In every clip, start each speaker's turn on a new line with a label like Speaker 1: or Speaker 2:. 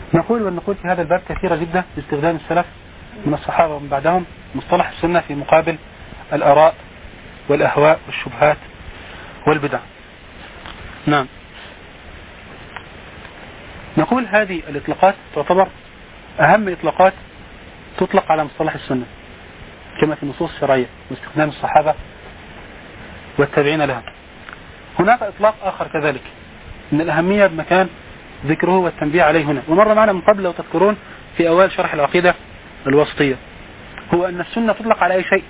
Speaker 1: نقول في هذا الباب كثيرة جدا باستخدام السلف من الصحابة ومن بعدهم مصطلح السنة في مقابل الآراء والأهواء والشبهات والبدع. نعم. نقول هذه الإطلاقات تعتبر أهم إطلاقات تطلق على مصطلح السنة كما في النصوص الشرعية واستخدام الصحابة والتابعين لها. هناك إطلاق آخر كذلك من الأهمية بمكان ذكره والتنبيه عليه هنا، ومر معنا من قبل لو تذكرون في أول شرح العقيدة الوسطية، هو أن السنة تطلق على أي شيء،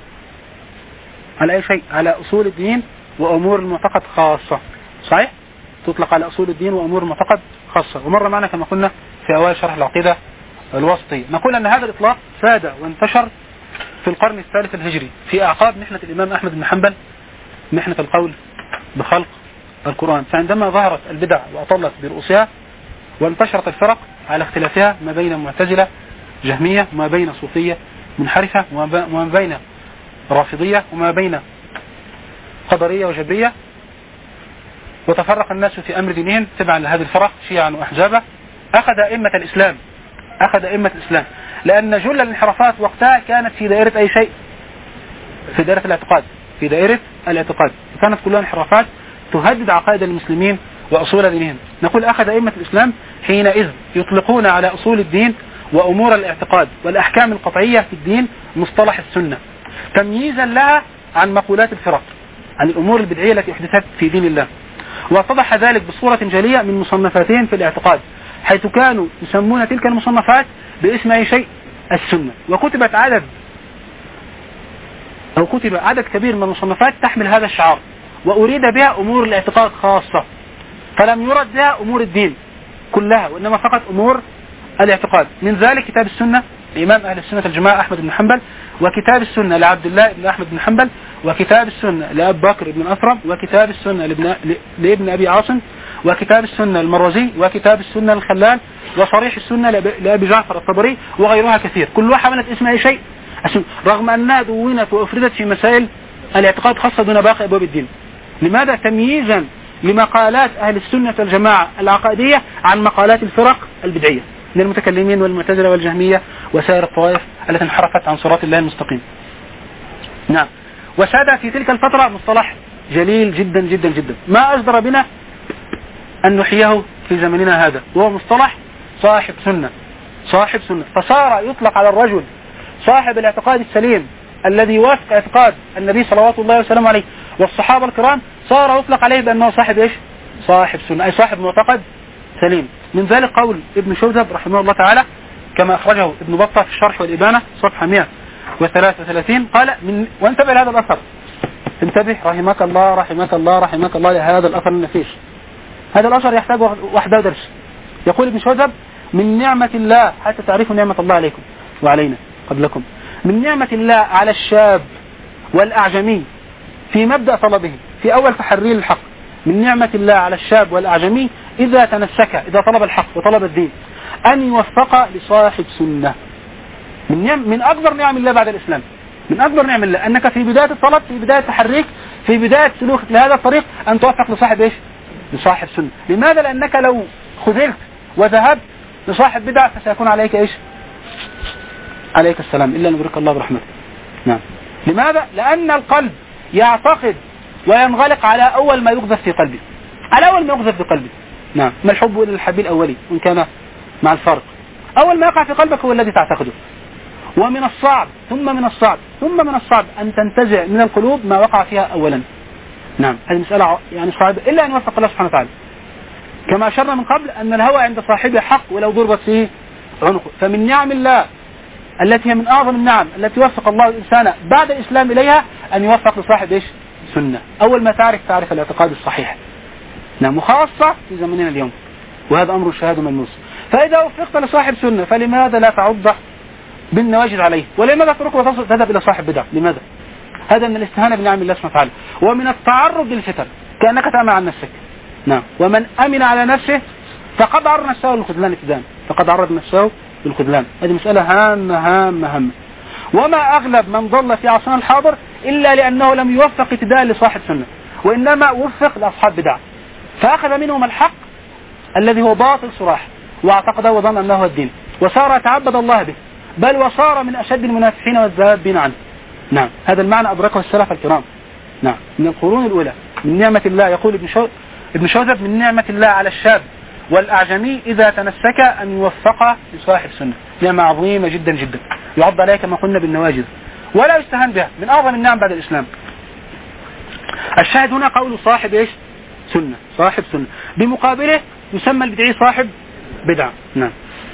Speaker 1: على أصول الدين وأمور المعتقد خاصة. صحيح؟ تطلق على أصول الدين وأمور المعتقد خاصة، ومر معنا كما قلنا في أول شرح العقيدة الوسطية. نقول أن هذا الإطلاق ساد وانتشر في القرن الثالث الهجري في أعقاب محنة الإمام أحمد بن حنبل، محنة القول بخلق القرآن. فعندما ظهرت البدع وأطلت برؤوسها وانتشرت الفرق على اختلافها ما بين معتزلة جهمية وما بين صوفية منحرفة وما بين رافضية وما بين قدرية وجبرية، وتفرق الناس في أمر دينهم تبعا لهذه الفرق شيعا وأحزابا، أخذ أئمة الإسلام لأن جل الانحرافات وقتها كانت في دائرة أي شيء، في دائرة الاعتقاد، كانت كلها انحرافات تهدد عقائد المسلمين وأصول دينهم. نقول أخذ أئمة الإسلام حينئذ يطلقون على أصول الدين وأمور الاعتقاد والأحكام القطعية في الدين مصطلح السنة، تمييزا لها عن مقولات الفرق، عن الأمور البدعية التي أحدثت في دين الله. واتضح ذلك بصورة جلية من مصنفاتهم في الاعتقاد، حيث كانوا يسمون تلك المصنفات باسم أي شيء السنة، وكتب عدد كبير من المصنفات تحمل هذا الشعار، وأريد بها أمور الاعتقاد خاصة، فلم يرد بها أمور الدين كلها، وإنما فقط أمور الاعتقاد. من ذلك كتاب السنة لإمام أهل السنة الجماعة أحمد بن حنبل، وكتاب السنة لعبد الله بن أحمد بن حنبل، وكتاب السنة لأبي بكر بن أثرم، وكتاب السنة لابن أبي عاصم، وكتاب السنة المروزي، وكتاب السنة الخلال، وصريح السنة لأبي جعفر الطبري، وغيرها كثير، كلها حملت اسم أي شيء، رغم أنها دونت وأفردت في مسائل الاعتقاد خاصة دون باقي أبواب الدين. لماذا؟ تمييزا لمقالات أهل السنة والجماعة العقائدية عن مقالات الفرق البدعية من المتكلمين والمعتزلة والجهمية وسائر الطوائف التي انحرفت عن صراط الله المستقيم. نعم. وساد في تلك الفترة مصطلح جليل جدا جدا جدا ما أجدر بنا أن نحييه في زمننا هذا، وهو مصطلح صاحب سنة. فصار يطلق على الرجل صاحب الاعتقاد السليم الذي يوافق اعتقاد النبي صلوات الله وسلامه عليه والصحابة الكرام، صار يطلق عليه بأنه صاحب إيش؟ صاحب سنة، أي صاحب معتقد سليم. من ذلك قول ابن شوذب رحمه الله تعالى كما أخرجه ابن بطة في الشرح والإبانة صفحة 133 قال وانتبه لهذا الأثر، انتبه رحمك الله لهذا الأثر النفيس، هذا الأثر يحتاج وحده درس. يقول ابن شوذب: من نعمة الله، حتى تعرفوا نعمة الله عليكم وعلينا قبلكم، من نعمة الله على الشاب والأعجمي في مبدأ طلبه في أول تحرير الحق، من نعمة الله على الشاب والأعجمي إذا طلب الحق وطلب الدين أن يوفق لصاحب سنة. من أكبر نعم الله بعد الإسلام، من أكبر نعم الله أنك في بداية الطلب، في بداية تحريك، في بداية سلوكك لهذا الطريق أن توفق لصاحب إيش؟ لصاحب سنة. لماذا؟ لأنك لو خذلت وذهبت لصاحب بدعة فسيكون عليك إيش؟ عليك السلام، إلا نبرك الله برحمته. نعم. لماذا؟ لأن القلب يعتقد وينغلق على أول ما يقذف في قلبه، نعم. ما الحب إلا الحب الأولي وإن كان مع الفرق، أول ما يقع في قلبك هو الذي تعتقده. ومن الصعب ثم من الصعب أن تنتزع من القلوب ما وقع فيها أولا. نعم. هذه مسألة يعني صعبة، إلا أن يوفق الله سبحانه وتعالى. كما أشرنا من قبل أن الهوى عند صاحبه حق ولو ضربت فيه عنقه. فمن نعم الله التي هي من أعظم النعم التي يوفق الله الإنسان بعد الإسلام إليها أن يوفق لصاحب إيش؟ سنة. أول ما تعرف الاعتقاد الصحيح. نعم. وخاصة في زمننا اليوم، وهذا أمر شهاد ملموس. فإذا وفقت لصاحب سنة فلماذا لا تعض بالنواجذ عليه؟ ولماذا تترك وتذهب إلى صاحب بدع؟ لماذا؟ هذا من الاستهانة بنعم الله سبحانه وتعالى، ومن التعرض للفتن كأنك تأمن عن نفسك. نعم. ومن أمن على نفسه فقد عرض نفسه للخذلان ابتداء، هذه مسألة هامة. وما أغلب من ضل في عصرنا الحاضر إلا لأنه لم يوفق ابتداء لصاحب سنة، وإنما وفق لأصحاب بدع، فأخذ منهم الحق الذي هو باطل صراح، واعتقد وظن أنه هو الدين، وصار يتعبد الله به، بل وصار من أشد المنافحين والذابين عنه. نعم، هذا المعنى أدركه السلف الكرام. نعم، من القرون الأولى. من نعمة الله، يقول ابن شوذب، من نعمة الله على الشاب والأعجمي إذا تنسك أن يوفق لصاحب سنة. نعمة عظيمة جدا جدا، يعض عليها كما قلنا بالنواجذ، ولا يستهان بها، من أعظم النعم بعد الإسلام. الشاهد هنا قول صاحب إيش؟ سنة، صاحب سنة. بمقابله يسمى البدعي صاحب بدعة. نعم.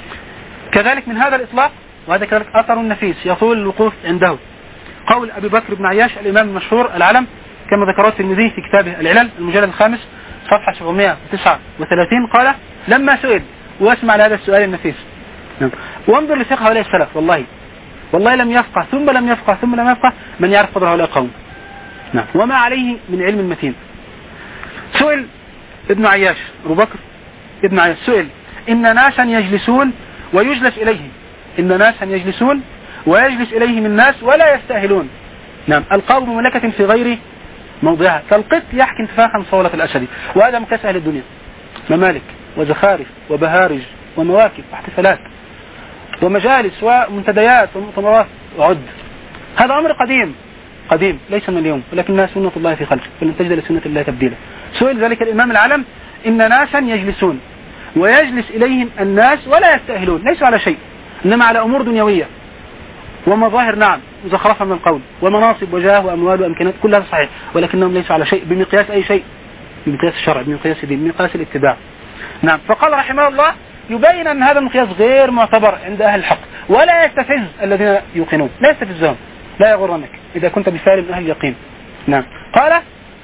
Speaker 1: كذلك من هذا الإطلاق، وهذا كذلك أثر نفيس يطول الوقوف عنده، قول أبي بكر بن عياش الإمام المشهور العلم كما ذكره الترمذي في كتابه العلل المجلد الخامس صفحة 739، قال لما سئل، واسمع لهذا السؤال النفيس، نعم، وانظر لفقه هؤلاء السلف، والله لم يفقه ثم لم يفقه ثم لم يفقه من يعرف قدر هؤلاء القوم. نعم، وما عليه من علم متين. سئل ابن عياش، أبو بكر ابن عياش سئل: إن ناسا يجلسون ويجلس إليهم، إن ناسا يجلسون ويجلس إليهم الناس ولا يستأهلون. نعم، القول بمملكة في غير موضعها، كالقط يحكي انتفاخا صولة الأسد. وهذا مكاس أهل الدنيا، ممالك وزخارف وبهارج ومواكب واحتفالات ومجالس ومنتديات ومؤتمرات وعد. هذا أمر قديم ليس من اليوم، ولكنها سنة الله في خلقه، فلن تجد لسنة الله تبديلا. سئل ذلك الإمام العلم: إن ناسا يجلسون ويجلس إليهم الناس ولا يستأهلون، ليسوا على شيء، إنما على أمور دنيوية ومظاهر، نعم، مزخرفة من القول، ومناصب وجاه وأموال وأمكانات، كل هذا صحيح، ولكنهم ليسوا على شيء بمقياس أي شيء، بمقياس الشرع، بمقياس الدين، بمقياس الاتباع. نعم، فقال رحمه الله يبين أن هذا المقياس غير معتبر عند أهل الحق، ولا يستفز الذين يوقنون، لا يستفزهم، لا يغرنك إذا كنت بفعل من أهل اليقين. نعم. قال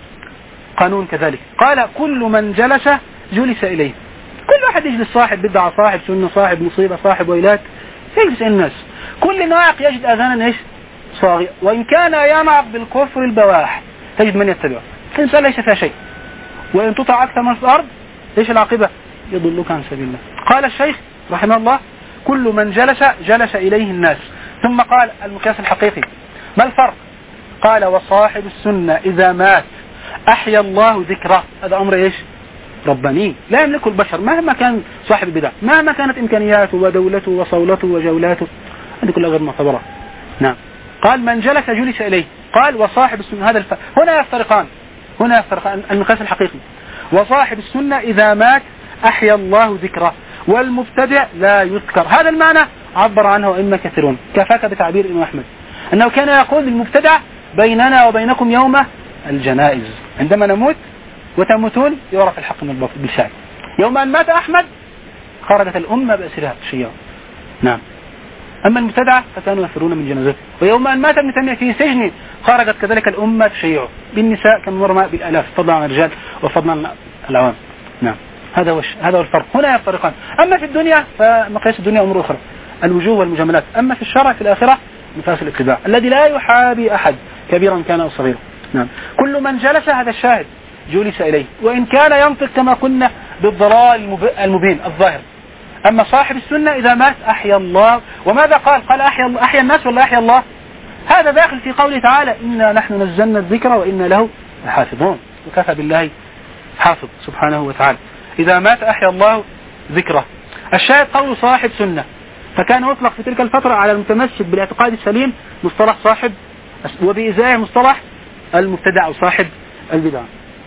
Speaker 1: قانون كذلك، قال كل من جلس جلس إليه، كل واحد يجلس، صاحب بدعة، صاحب سنة، صاحب مصيبة، صاحب ويلات، يجلس الناس، كل ناعق يجد أذانا إيش؟ صاغية، وإن كان ينعق بالكفر البواح تجد من يتبعه، الإنسان ليس فيها شيء، وإن تطع أكثر من في الأرض إيش العاقبة؟ يضلك عن سبيل الله. قال الشيخ رحمه الله: كل من جلس إليه الناس. ثم قال المقياس الحقيقي، ما الفرق؟ قال: وصاحب السنة إذا مات أحيا الله ذكره. هذا أمر إيش؟ رباني، لا يملكه البشر مهما كان صاحب البدع، مهما كانت إمكانياته ودولته وصولته وجولاته، هذه كلها غير معتبرة. نعم. قال: من جلس جلس إليه. قال: وصاحب السنة، هذا الفرق. هنا يفترقان المقياس الحقيقي. وصاحب السنة إذا مات أحيا الله ذكره، والمبتدع لا يذكر. هذا المعنى عبر عنه أئمة كثيرون، كفاك بتعبير الإمام أحمد أنه كان يقول للمبتدع: بيننا وبينكم يوم الجنائز، عندما نموت وتموتون يعرف الحق من الباطل بالفعل. يوم أن مات أحمد خرجت الأمة بأسرها شيعا. نعم. أما المبتدعة فكانوا يفرون من جنازته. ويوم أن مات ابن تيمية في سجن خرجت كذلك الأمة تشيعه، بالنساء كم مرمى بالآلاف، فضلا عن الرجال وفضلا عن العوام. نعم. هذا هو الفرق. هنا يفترقان. أما في الدنيا فمقياس الدنيا أمور أخرى، الوجوه والمجاملات. أما في الشرع في الآخرة مقياس الاتباع الذي لا يحابي أحد كبيرا كان أو صغيرا. نعم. كل من جلس، هذا الشاهد، جلس إليه، وإن كان ينطق كما قلنا بالضلال المبين الظاهر. أما صاحب السنة إذا مات أحيا الله. وماذا قال؟ قال أحيا الناس ولا أحيا الله؟ هذا داخل في قوله تعالى: إنا نحن نزلنا الذكر وإنا له لحافظون، وكفى بالله حافظ سبحانه وتعالى. إذا مات أحيا الله ذكره. الشاهد قول صاحب سنة، فكان يطلق في تلك الفترة على المتمسك بالاعتقاد السليم مصطلح صاحب، وبإزاء مصطلح المبتدع أو صاحب البدع.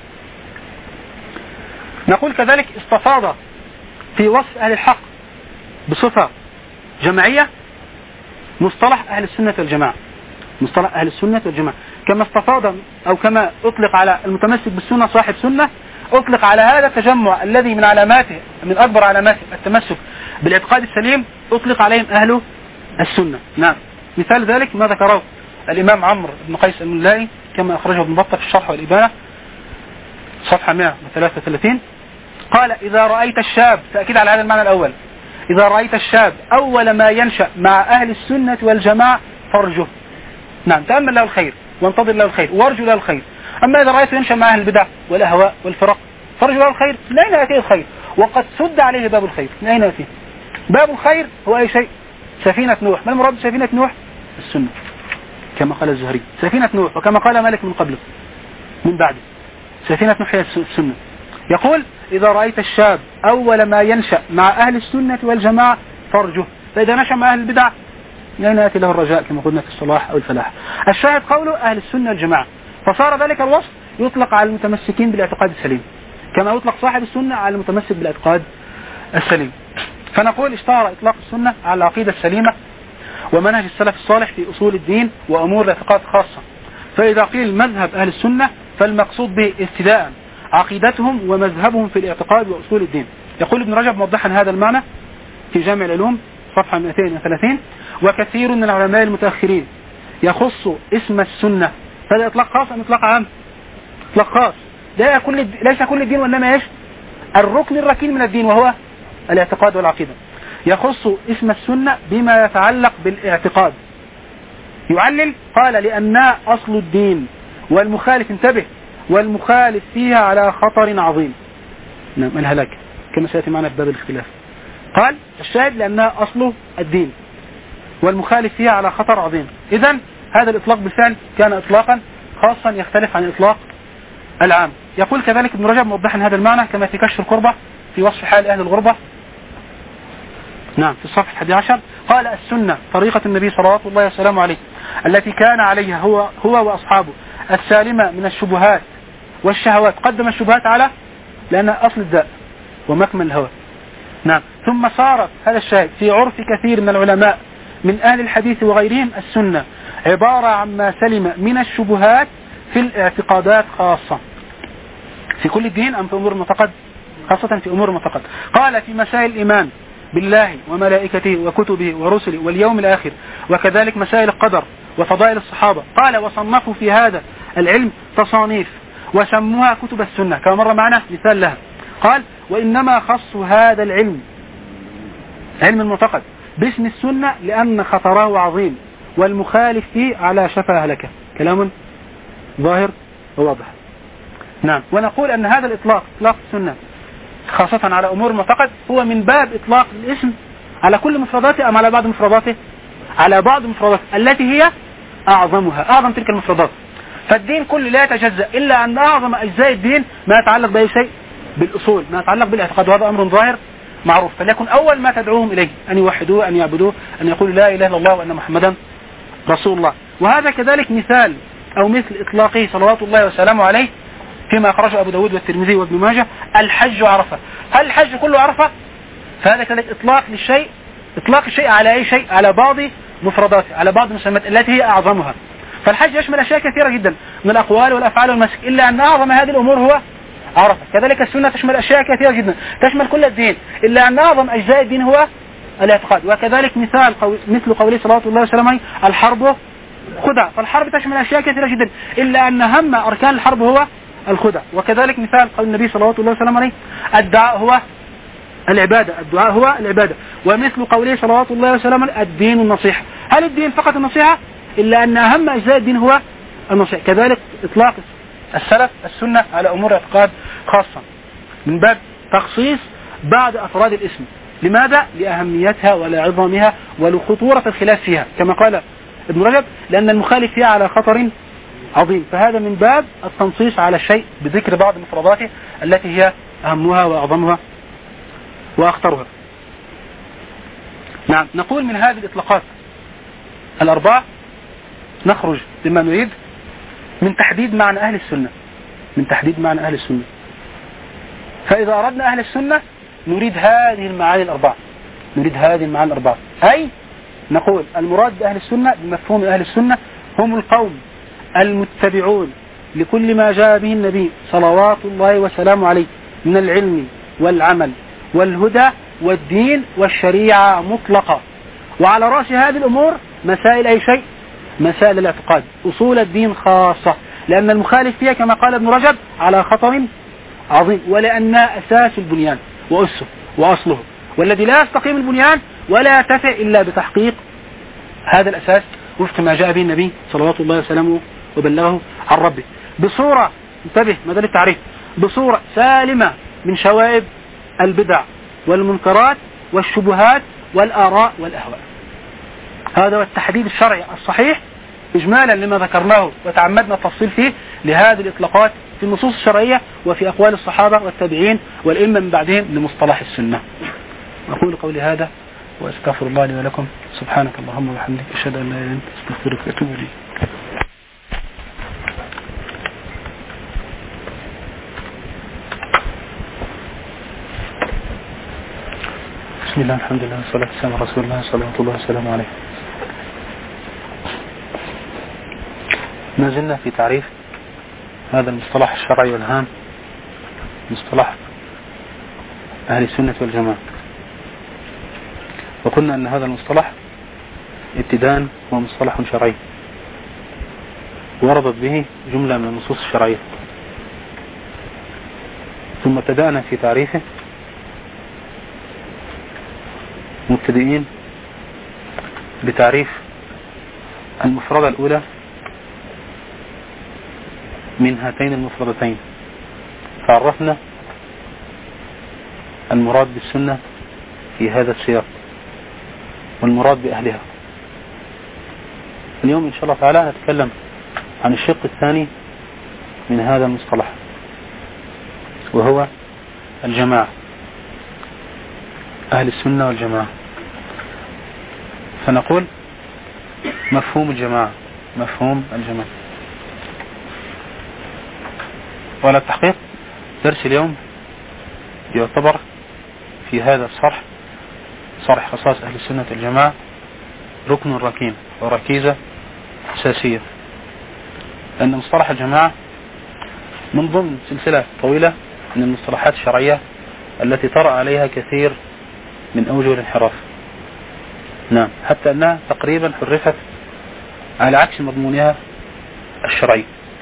Speaker 1: نقول كذلك استفاض في وصف أهل الحق بصفة جمعية مصطلح أهل السنة والجماعة، مصطلح أهل السنة والجماعة، كما استفاض أو كما أطلق على المتمسك بالسنة صاحب سنة، أطلق على هذا التجمع الذي من علاماته، من أكبر علاماته التمسك بالاعتقاد السليم، أطلق عليهم أهل السنة. نعم. مثال ذلك ما ذكره الإمام عمرو بن قيس الملائي كما أخرجه ابن بطة في الشرح والإبانة صفحة 133، قال: إذا رأيت الشاب، تأكيد على هذا المعنى الأول، إذا رأيت الشاب أول ما ينشأ مع أهل السنة والجماعة فارجه. نعم، تأمل له الخير وانتظر له الخير وارجو له الخير. أما إذا رأيته ينشأ مع أهل البدع والأهواء والفرق فارجو له الخير، من أين يأتيه الخير؟ وقد سد عليه باب الخير، من أين يأتيه؟ باب الخير هو أي شيء؟ سفينة نوح. ما المراد بسفينة نوح؟ السنة، كما قال الزهري. سفينة نوح، وكما قال مالك من قبله من بعده، سفينة نوح هي السنة. يقول إذا رأيت الشاب أول ما ينشأ مع أهل السنة والجماعة فارجه، فإذا نشأ مع أهل البدع لا يأتي له الرجاء كما قلنا في الصلاح أو الفلاح. الشاهد قوله أهل السنة والجماعة، فصار ذلك الوصف يطلق على المتمسكين بالاعتقاد السليم كما يطلق صاحب السنة على المتمسك بالاعتقاد السليم. فنقول اشتهر إطلاق السنة على العقيدة السليمة ومنهج السلف الصالح في أصول الدين وأمور الاعتقاد خاصة. فإذا قيل مذهب أهل السنة فالمقصود به ابتداء عقيدتهم ومذهبهم في الاعتقاد وأصول الدين. يقول ابن رجب موضحا هذا المعنى في جامع العلوم صفحة 230: وكثير من العلماء المتأخرين يخص اسم السنة، فهذا إطلاق خاص أم إطلاق عام؟ إطلاق خاص، ليس كل الدين وإنما إيش؟ الركن الركين من الدين وهو الاعتقاد والعقيدة. يخص اسم السنة بما يتعلق بالاعتقاد. يعلل قال لأنها أصل الدين والمخالف، انتبه، والمخالف فيها على خطر عظيم. نعم، الهلاك كما سيأتي معنا في باب الاختلاف. قال الشاهد لأنها أصل الدين والمخالف فيها على خطر عظيم. إذن هذا الإطلاق بالفعل كان إطلاقا خاصا يختلف عن الإطلاق العام. يقول كذلك ابن رجب موضحا هذا المعنى كما في كشف القربة في وصف حال أهل الغربة، نعم، في الصفحة 11: قال السنة طريقة النبي صلى الله عليه وسلم عليه التي كان عليها هو وأصحابه السالمة من الشبهات والشهوات. قدم الشبهات على لأنها أصل الداء ومكمن الهوى. نعم. ثم صارت هذا الشاهد في عرف كثير من العلماء من أهل الحديث وغيرهم السنة عبارة عما سلم من الشبهات في الاعتقادات خاصة، في كل الدين أم في أمور المعتقد؟ خاصة في أمور المعتقد. قال في مسائل الإيمان بالله وملائكته وكتبه ورسله واليوم الآخر، وكذلك مسائل القدر وفضائل الصحابة. قال وصنفوا في هذا العلم تصانيف وسموها كتب السنة كما مر معنا مثال لها. قال وإنما خصوا هذا العلم، علم المعتقد، باسم السنة لأن خطره عظيم والمخالف فيه على شفا هلكة. كلام ظاهر وواضح. نعم. ونقول أن هذا الإطلاق، إطلاق السنة خاصة على أمور المعتقد، هو من باب إطلاق الاسم على كل مفرداته أم على بعض مفرداته؟ على بعض مفرداته التي هي أعظمها، أعظم تلك المفردات. فالدين كله لا يتجزأ إلا أن أعظم أجزاء الدين ما يتعلق بأي شيء بالأصول، ما يتعلق بالاعتقاد، وهذا أمر ظاهر معروف. فليكن أول ما تدعوهم إليه أن يوحدوه، أن يعبدوه، أن يقولوا لا إله إلا الله وأن محمدا رسول الله. وهذا كذلك مثال أو مثل إطلاقه صلوات الله وسلامه عليه فيما أخرجه أبو داود والترمذي وابن ماجه: الحج عرفة. هل الحج كله عرفة؟ فهذا كذلك إطلاق للشيء، إطلاق الشيء على أي شيء، على بعض مفرداته، على بعض المسميات التي هي أعظمها. فالحج يشمل أشياء كثيرة جدا من الأقوال والأفعال والمسك، إلا أن أعظم هذه الأمور هو عرفة. كذلك السنة تشمل أشياء كثيرة جدا، تشمل كل الدين، إلا أن أعظم أجزاء الدين هو الاعتقاد. وكذلك مثل قوله صلى الله عليه وسلم: الحرب خدعة. فالحرب تشمل أشياء كثيرة جدا، إلا أن أهم أركان الحرب هو الخدع. وكذلك مثال قول النبي صلى الله عليه وسلم: الدعاء هو العبادة، الدعاء هو العبادة. ومثل قوله صلى الله عليه وسلم: الدين النصيحة. هل الدين فقط النصيحة؟ إلا أن أهم أجزاء الدين هو النصيحة. كذلك إطلاق السلف السنة على أمور اعتقاد خاصة من باب تخصيص بعض أفراد الاسم. لماذا؟ لأهميتها ولعظمها ولخطورة الخلاف فيها، كما قال ابن رجب: لأن المخالف فيها على خطر عظيم. فهذا من باب التنصيص على الشيء بذكر بعض مفرداته التي هي أهمها وأعظمها وأخطرها. نعم. نقول من هذه الإطلاقات الأربعة نخرج لما نريد من تحديد معنى أهل السنة، من تحديد معنى أهل السنة. فإذا أردنا أهل السنة نريد هذه المعاني الأربعة، نريد هذه المعاني الأربعة. أي نقول المراد بأهل السنة بمفهوم أهل السنة هم القوم المتبعون لكل ما جاء به النبي صلوات الله وسلامه عليه من العلم والعمل والهدى والدين والشريعة مطلقة. وعلى رأس هذه الأمور مسائل أي شيء، مسائل الاعتقاد، أصول الدين خاصة، لأن المخالف فيها كما قال ابن رجب على خطر عظيم، ولأنها أساس البنيان وأسه وأصله، والذي لا يستقيم البنيان ولا يرتفع إلا بتحقيق هذا الأساس وفق ما جاء به النبي صلوات الله وسلامه وبلغه عن ربه بصورة، انتبه مدى التعريف، بصورة سالمة من شوائب البدع والمنكرات والشبهات والآراء والأهواء. هذا هو التحديد الشرعي الصحيح إجمالا لما ذكرناه وتعمدنا التفصيل فيه لهذه الإطلاقات في النصوص الشرعية وفي أقوال الصحابة والتابعين والأئمة من بعدهم لمصطلح السنة. أقول قولي هذا وأستغفر الله لي ولكم. سبحانك اللهم وبحمدك أشهد أن لا إله إلا أنت أستغفرك وأتوب إليك. بسم الله الحمد لله والصلاة والسلام على رسول الله صلى الله عليه وسلم. ما زلنا في تعريف هذا المصطلح الشرعي والهام، مصطلح أهل السنة والجماعة. وقلنا أن هذا المصطلح ابتداء هو مصطلح شرعي وردت به جملة من النصوص الشرعية، ثم ابتدأنا في تعريفه مبتدئين بتعريف المفردة الأولى من هاتين المفردتين، فعرفنا المراد بالسنة في هذا السياق والمراد بأهلها. اليوم إن شاء الله تعالى نتكلم عن الشق الثاني من هذا المصطلح، وهو الجماعة، أهل السنة والجماعة. فنقول مفهوم الجماعة، مفهوم الجماعة. وعلى التحقيق درس اليوم يعتبر في هذا الصرح، صرح خصائص أهل السنة والجماعة، ركن ركين وركيزة أساسية، لأن مصطلح الجماعة من ضمن سلسلة طويلة من المصطلحات الشرعية التي طرأ عليها كثير من أوجه الانحراف. نعم، حتى أنها تقريبا حرفت على عكس مضمونها الشرعي.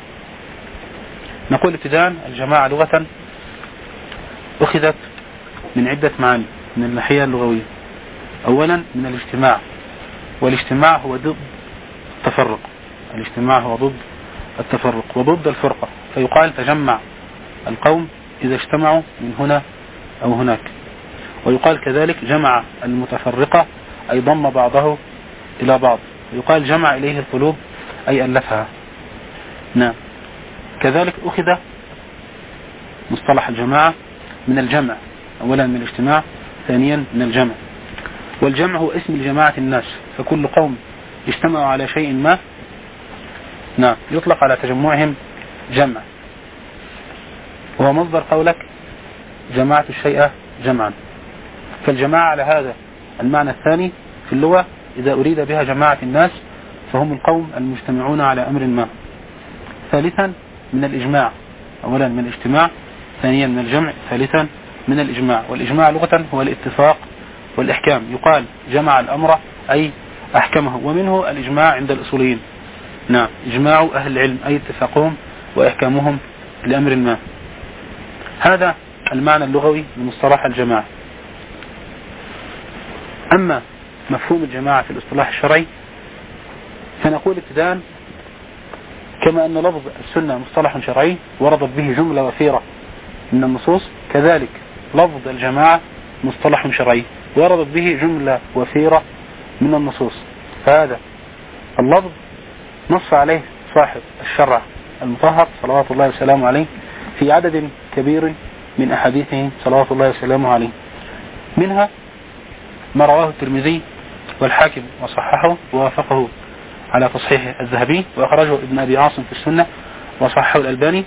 Speaker 1: نقول ابتداء الجماعة لغة أخذت من عدة معاني من الناحية اللغوية. أولا من الاجتماع، والاجتماع هو ضد التفرق، الاجتماع هو ضد التفرق وضد الفرقة، فيقال تجمع القوم إذا اجتمعوا من هنا أو هناك. ويقال كذلك جمع المتفرقة أي ضم بعضه إلى بعض، ويقال جمع إليه القلوب أي ألفها. نعم، كذلك أخذ مصطلح الجماعة من الجمع، أولا من الاجتماع، ثانيا من الجمع. والجمع هو اسم لجماعة الناس، فكل قوم اجتمعوا على شيء ما نعم يطلق على تجمعهم جمع، وهو مصدر قولك جماعة الشيء جمعا. فالجماعة على هذا المعنى الثاني في اللغة إذا أريد بها جماعة الناس فهم القوم المجتمعون على أمر ما. ثالثا من الإجماع، أولا من الاجتماع، ثانيا من الجمع، ثالثا من الإجماع. والإجماع لغة هو الاتفاق والإحكام، يقال جمع الأمر أي أحكمه، ومنه الإجماع عند الأصوليين. نعم، إجماع أهل العلم أي اتفاقهم وإحكامهم لأمر ما. هذا المعنى اللغوي لمصطلح الجماعة. أما مفهوم الجماعة في الاصطلاح الشرعي فنقول ابتداء كما أن لفظ السنة مصطلح شرعي وردت به جملة وفيرة من النصوص، كذلك لفظ الجماعة مصطلح شرعي وردت به جملة وفيرة من النصوص. فهذا اللفظ نص عليه صاحب الشرع المطهر صلوات الله وسلامه عليه في عدد كبير من أحاديثه صلوات الله وسلامه عليه، منها ما رواه الترمذي والحاكم وصححه ووافقه على تصحيح الذهبي، وأخرجه ابن أبي عاصم في السنة وصححه الألباني.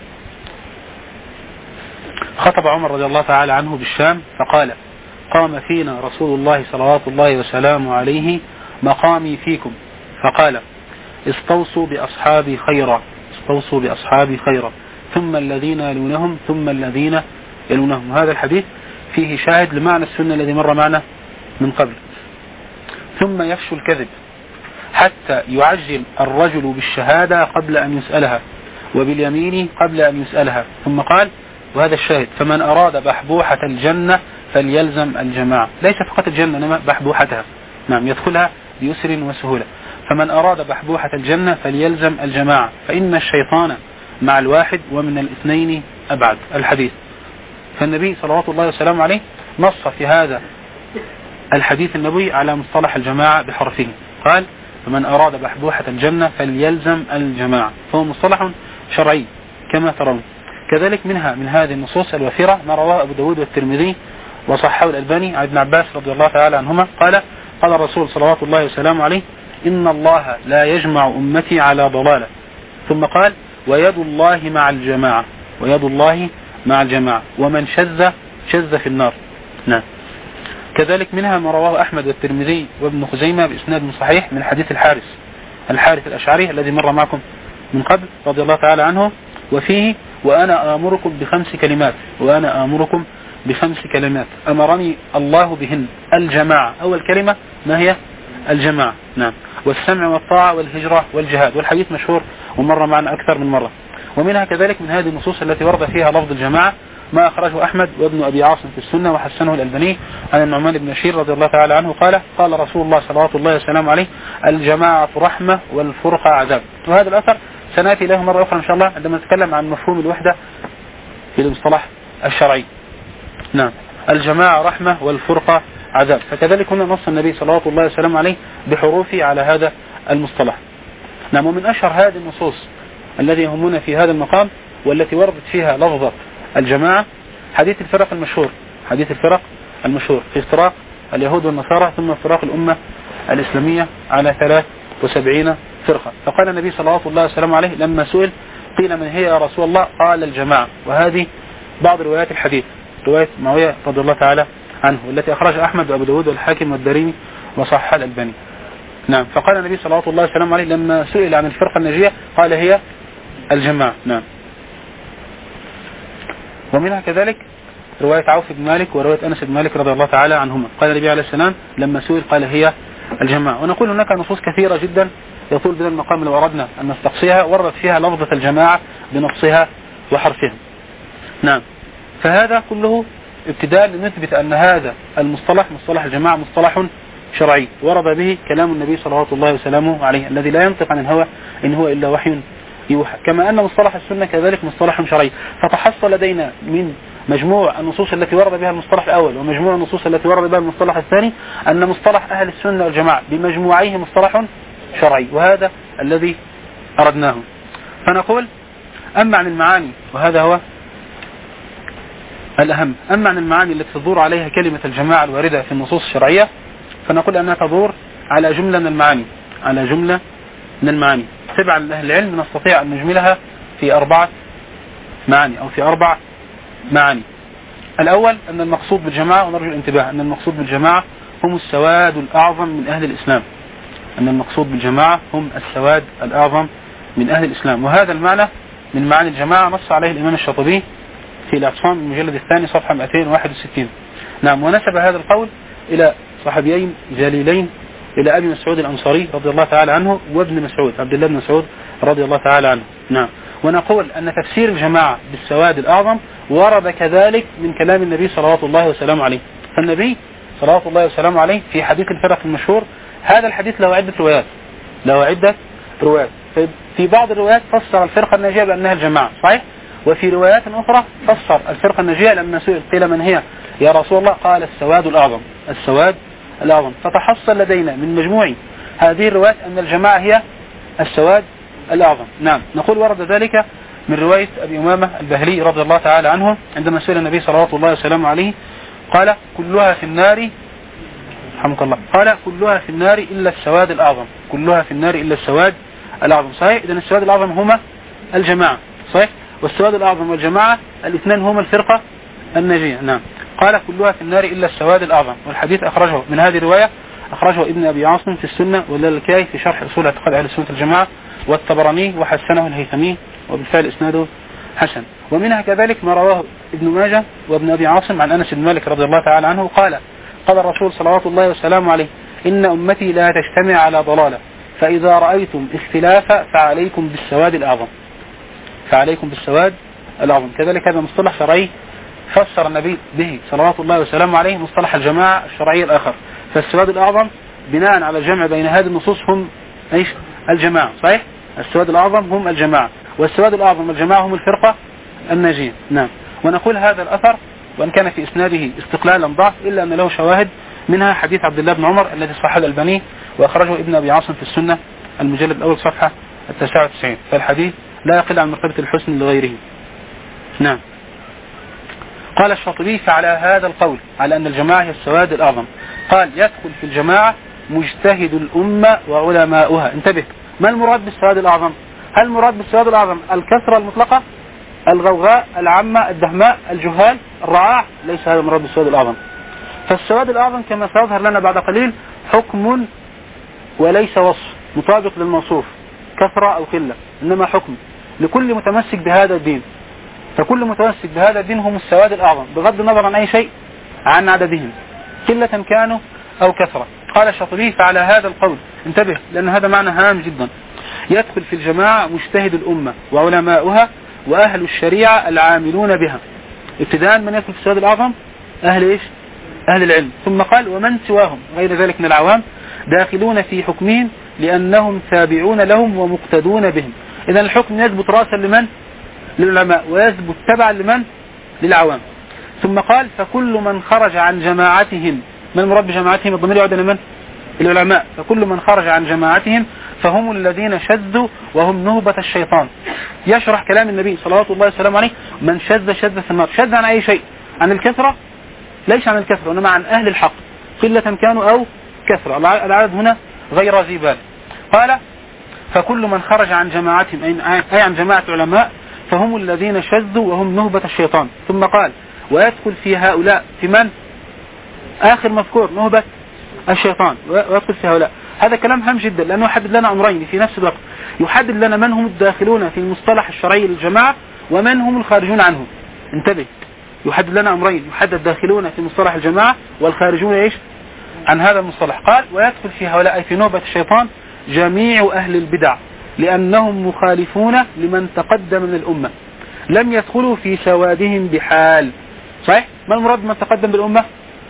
Speaker 1: خطب عمر رضي الله تعالى عنه بالشام فقال: قام فينا رسول الله صلوات الله وسلامه عليه مقامي فيكم، فقال: استوصوا بأصحابي خيرا، استوصوا بأصحابي خيرا، ثم الذين يلونهم ثم الذين يلونهم. هذا الحديث فيه شاهد لمعنى السنة الذي مر معنا من قبل. ثم يفشو الكذب حتى يعجل الرجل بالشهادة قبل أن يسألها وباليمين قبل أن يسألها، ثم قال وهذا الشاهد: فمن أراد بحبوحة الجنة فليلزم الجماعة. ليس فقط الجنة إنما بحبوحتها، نعم يدخلها بيسر وسهولة. فمن أراد بحبوحة الجنة فليلزم الجماعة، فإن الشيطان مع الواحد ومن الاثنين أبعد. الحديث. فالنبي صلوات الله وسلامه عليه نص في هذا الحديث النبوي على مصطلح الجماعة بحرفه، قال: فمن أراد بحبوحة الجنة فليلزم الجماعة. فهو مصطلح شرعي كما ترون. كذلك من هذه النصوص الوفيرة ما رواه أبو داود والترمذي وصححه الألباني عن ابن عباس رضي الله تعالى عنهما قال الرسول صلوات الله وسلامه عليه إن الله لا يجمع أمتي على ضلالة، ثم قال ويد الله مع الجماعة، ويد الله مع الجماعة، ومن شذ في النار. نعم. كذلك منها ما رواه أحمد والترمذي وابن خزيمة بإسناد صحيح من حديث الحارث الأشعري الذي مر معكم من قبل رضي الله تعالى عنه، وفيه وأنا آمركم بخمس كلمات أمرني الله بهن: الجماعة، أول كلمة ما هي؟ الجماعة. نعم. والسمع والطاعة والهجرة والجهاد، والحديث مشهور ومر معنا أكثر من مرة. ومنها كذلك من هذه النصوص التي ورد فيها لفظ الجماعة ما أخرجه أحمد وابن أبي عاصم في السنة وحسنه الألباني عن النعمان بن بشير رضي الله تعالى عنه قال رسول الله صلوات الله وسلامه عليه الجماعة رحمة والفرقة عذاب. وهذا الأثر سنأتي له مرة أخرى إن شاء الله عندما نتكلم عن مفهوم الوحدة في المصطلح الشرعي. نعم. الجماعة رحمة والفرقة عذاب. فكذلك هنا نص النبي صلوات الله وسلامه عليه بحروفه على هذا المصطلح. نعم. ومن أشهر هذه النصوص الذي يهمنا في هذا المقام والتي وردت فيها لفظة الجماعة حديث الفرق المشهور في افتراق اليهود والنصارى ثم افتراق الأمة الإسلامية على 73 فرقة. فقال النبي صلوات الله وسلامه عليه لما سئل قيل من هي يا رسول الله؟ قال الجماعة. وهذه بعض روايات الحديث، رواية معاوية رضي الله تعالى عنه والتي أخرج أحمد وأبو داود والحاكم والدارمي وصححها الألباني. نعم. فقال النبي صلوات الله وسلامه عليه لما سئل عن الفرقة الناجية قال هي الجماعة. نعم. ومنها كذلك رواية عوف بن مالك ورواية أنس بن مالك رضي الله تعالى عنهما قال النبي عليه السلام لما سئل قال هي الجماعة. ونقول هناك نصوص كثيرة جدا يطول بنا المقام لو أردنا أن نستقصيها وردت فيها لفظة الجماعة بنصها وحرفها. نعم. فهذا كله ابتداء لنثبت أن هذا المصطلح مصطلح الجماعة مصطلح شرعي ورد به كلام النبي صلوات الله وسلامه عليه الذي لا ينطق عن الهوى إن هو إلا وحي يوحى. كما أن مصطلح السنة كذلك مصطلح شرعي. فتحصل لدينا من مجموع النصوص التي ورد بها المصطلح الأول ومجموع النصوص التي ورد بها المصطلح الثاني أن مصطلح أهل السنة والجماعة بمجموعيه مصطلح شرعي، وهذا الذي أردناه. فنقول أما عن المعاني، وهذا هو الأهم، أما عن المعاني التي تدور عليها كلمة الجماعة الواردة في النصوص الشرعية فنقول أنها تدور على جملة من المعاني. تبعا لأهل العلم نستطيع أن نجملها في 4 معاني أو في 4 معاني. الأول أن المقصود بالجماعة، ونرجو الانتباه، أن المقصود بالجماعة هم السواد الأعظم من أهل الإسلام. وهذا المعنى من معاني الجماعة نص عليه الإمام الشاطبي في الأعتصام المجلد الثاني صفحة 261. نعم. ونسب هذا القول إلى صحابيين جليلين، إلى أبي مسعود الأنصاري رضي الله تعالى عنه وابن مسعود عبد الله بن مسعود رضي الله تعالى عنه. نعم. ونقول أن تفسير الجماعة بالسواد الأعظم ورد كذلك من كلام النبي صلوات الله وسلامه عليه. فالنبي صلوات الله وسلامه عليه في حديث الفرق المشهور هذا الحديث له عدة روايات. في بعض الروايات فسر الفرقة الناجية بأنها الجماعة، صحيح؟ وفي روايات أخرى فسر الفرقة الناجية لما سئل قيل من هي يا رسول الله؟ قال السواد الأعظم. فتحصل لدينا من مجموع هذه الروايات أن الجماعة هي السواد الأعظم. نعم. نقول ورد ذلك من رواية أبي أمامة البهلي رضي الله تعالى عنه عندما سئل النبي صلوات الله وسلامه عليه قال كلها في النار، رحمك الله، قال كلها في النار إلا السواد الأعظم. صحيح؟ إذن السواد الأعظم هما الجماعة، صحيح؟ والسواد الأعظم والجماعة الاثنان هما الفرقة الناجية. نعم. قال كلها في النار إلا السواد الأعظم. والحديث أخرجه من هذه الرواية أخرجه ابن أبي عاصم في السنة واللالكائي في شرح أصول اعتقاد أهل السنة الجماعة والطبراني وحسنه الهيثمي وبالفعل إسناده حسن. ومنها كذلك ما رواه ابن ماجه وابن أبي عاصم عن أنس بن مالك رضي الله تعالى عنه قال الرسول صلوات الله وسلامه عليه إن أمتي لا تجتمع على ضلالة فإذا رأيتم اختلافا فعليكم بالسواد الأعظم. كذلك هذا مصطلح شرعي فسر النبي به صلوات الله وسلامه عليه مصطلح الجماعة الشرعي الآخر. فالسواد الأعظم بناء على الجمع بين هذه النصوص هم الجماعة، صحيح؟ السواد الأعظم هم الجماعة، والسواد الأعظم والجماعة هم الفرقة الناجية. نعم. ونقول هذا الأثر وأن كان في إسناده استقلالا ضعف إلا أن له شواهد، منها حديث عبد الله بن عمر الذي صححه الألباني وأخرجه ابن أبي عاصم في السنة المجلد الأول صفحة 99. فالحديث لا يقل عن مرتبة الحسن لغيره. نعم. قال الشاطبي فعلى هذا القول على أن الجماعة هي السواد الأعظم قال يدخل في الجماعة مجتهد الأمة وعلماؤها. انتبه، ما المراد بالسواد الأعظم؟ هل المراد بالسواد الأعظم الكثرة المطلقة، الغوغاء، العامة، الدهماء، الجهال، الرعاع؟ ليس هذا المراد بالسواد الأعظم. فالسواد الأعظم كما سيظهر لنا بعد قليل حكم وليس وصف مطابق للموصوف كثرة أو قلة، إنما حكم لكل متمسك بهذا الدين. فكل متمسك بهذا الدين هم السواد الأعظم بغض النظر عن أي شيء عن عددهم قلة كانوا أو كثرة. قال الشاطبي فعلى هذا القول، انتبه لأن هذا معنى هام جدا، يدخل في الجماعة مجتهد الأمة وعلماؤها وأهل الشريعة العاملون بها. ابتداء من يدخل في السواد الأعظم أهل إيش؟ أهل العلم. ثم قال ومن سواهم غير ذلك من العوام داخلون في حكمهم لأنهم تابعون لهم ومقتدون بهم. إذن الحكم يثبت رأسا لمن؟ للعلماء، ويثبت تبعا لمن؟ للعوام. ثم قال فكل من خرج عن جماعتهم، من المراد بجماعتهم؟ الضمير يعود إلى من؟ العلماء. فكل من خرج عن جماعتهم فهم الذين شذوا وهم نهبة الشيطان. يشرح كلام النبي صلوات الله وسلامه عليه من شذ شذ في النار. شذ عن أي شيء؟ عن الكثرة؟ ليس عن الكثرة، وإنما عن أهل الحق قلة كانوا أو كثرة. العدد هنا غير ذي بال. قال فكل من خرج عن جماعتهم أي عن جماعة علماء فهم الذين شذوا وهم نهبة الشيطان. ثم قال ويدخل في هؤلاء في من؟ آخر مذكور نهبة الشيطان، ويدخل في هؤلاء. هذا كلام هام جدا لأنه يحدد لنا أمرين في نفس الوقت، يحدد لنا من هم الداخلون في المصطلح الشرعي للجماعة ومن هم الخارجون عنه. انتبه، يحدد لنا أمرين، يحدد الداخلون في مصطلح الجماعة والخارجون إيش؟ عن هذا المصطلح. قال ويدخل في هؤلاء أي في نهبة الشيطان جميع أهل البدع لأنهم مخالفون لمن تقدم من الأمة لم يدخلوا في سوادهم بحال. صحيح؟ ما المراد من تقدم بالأمة؟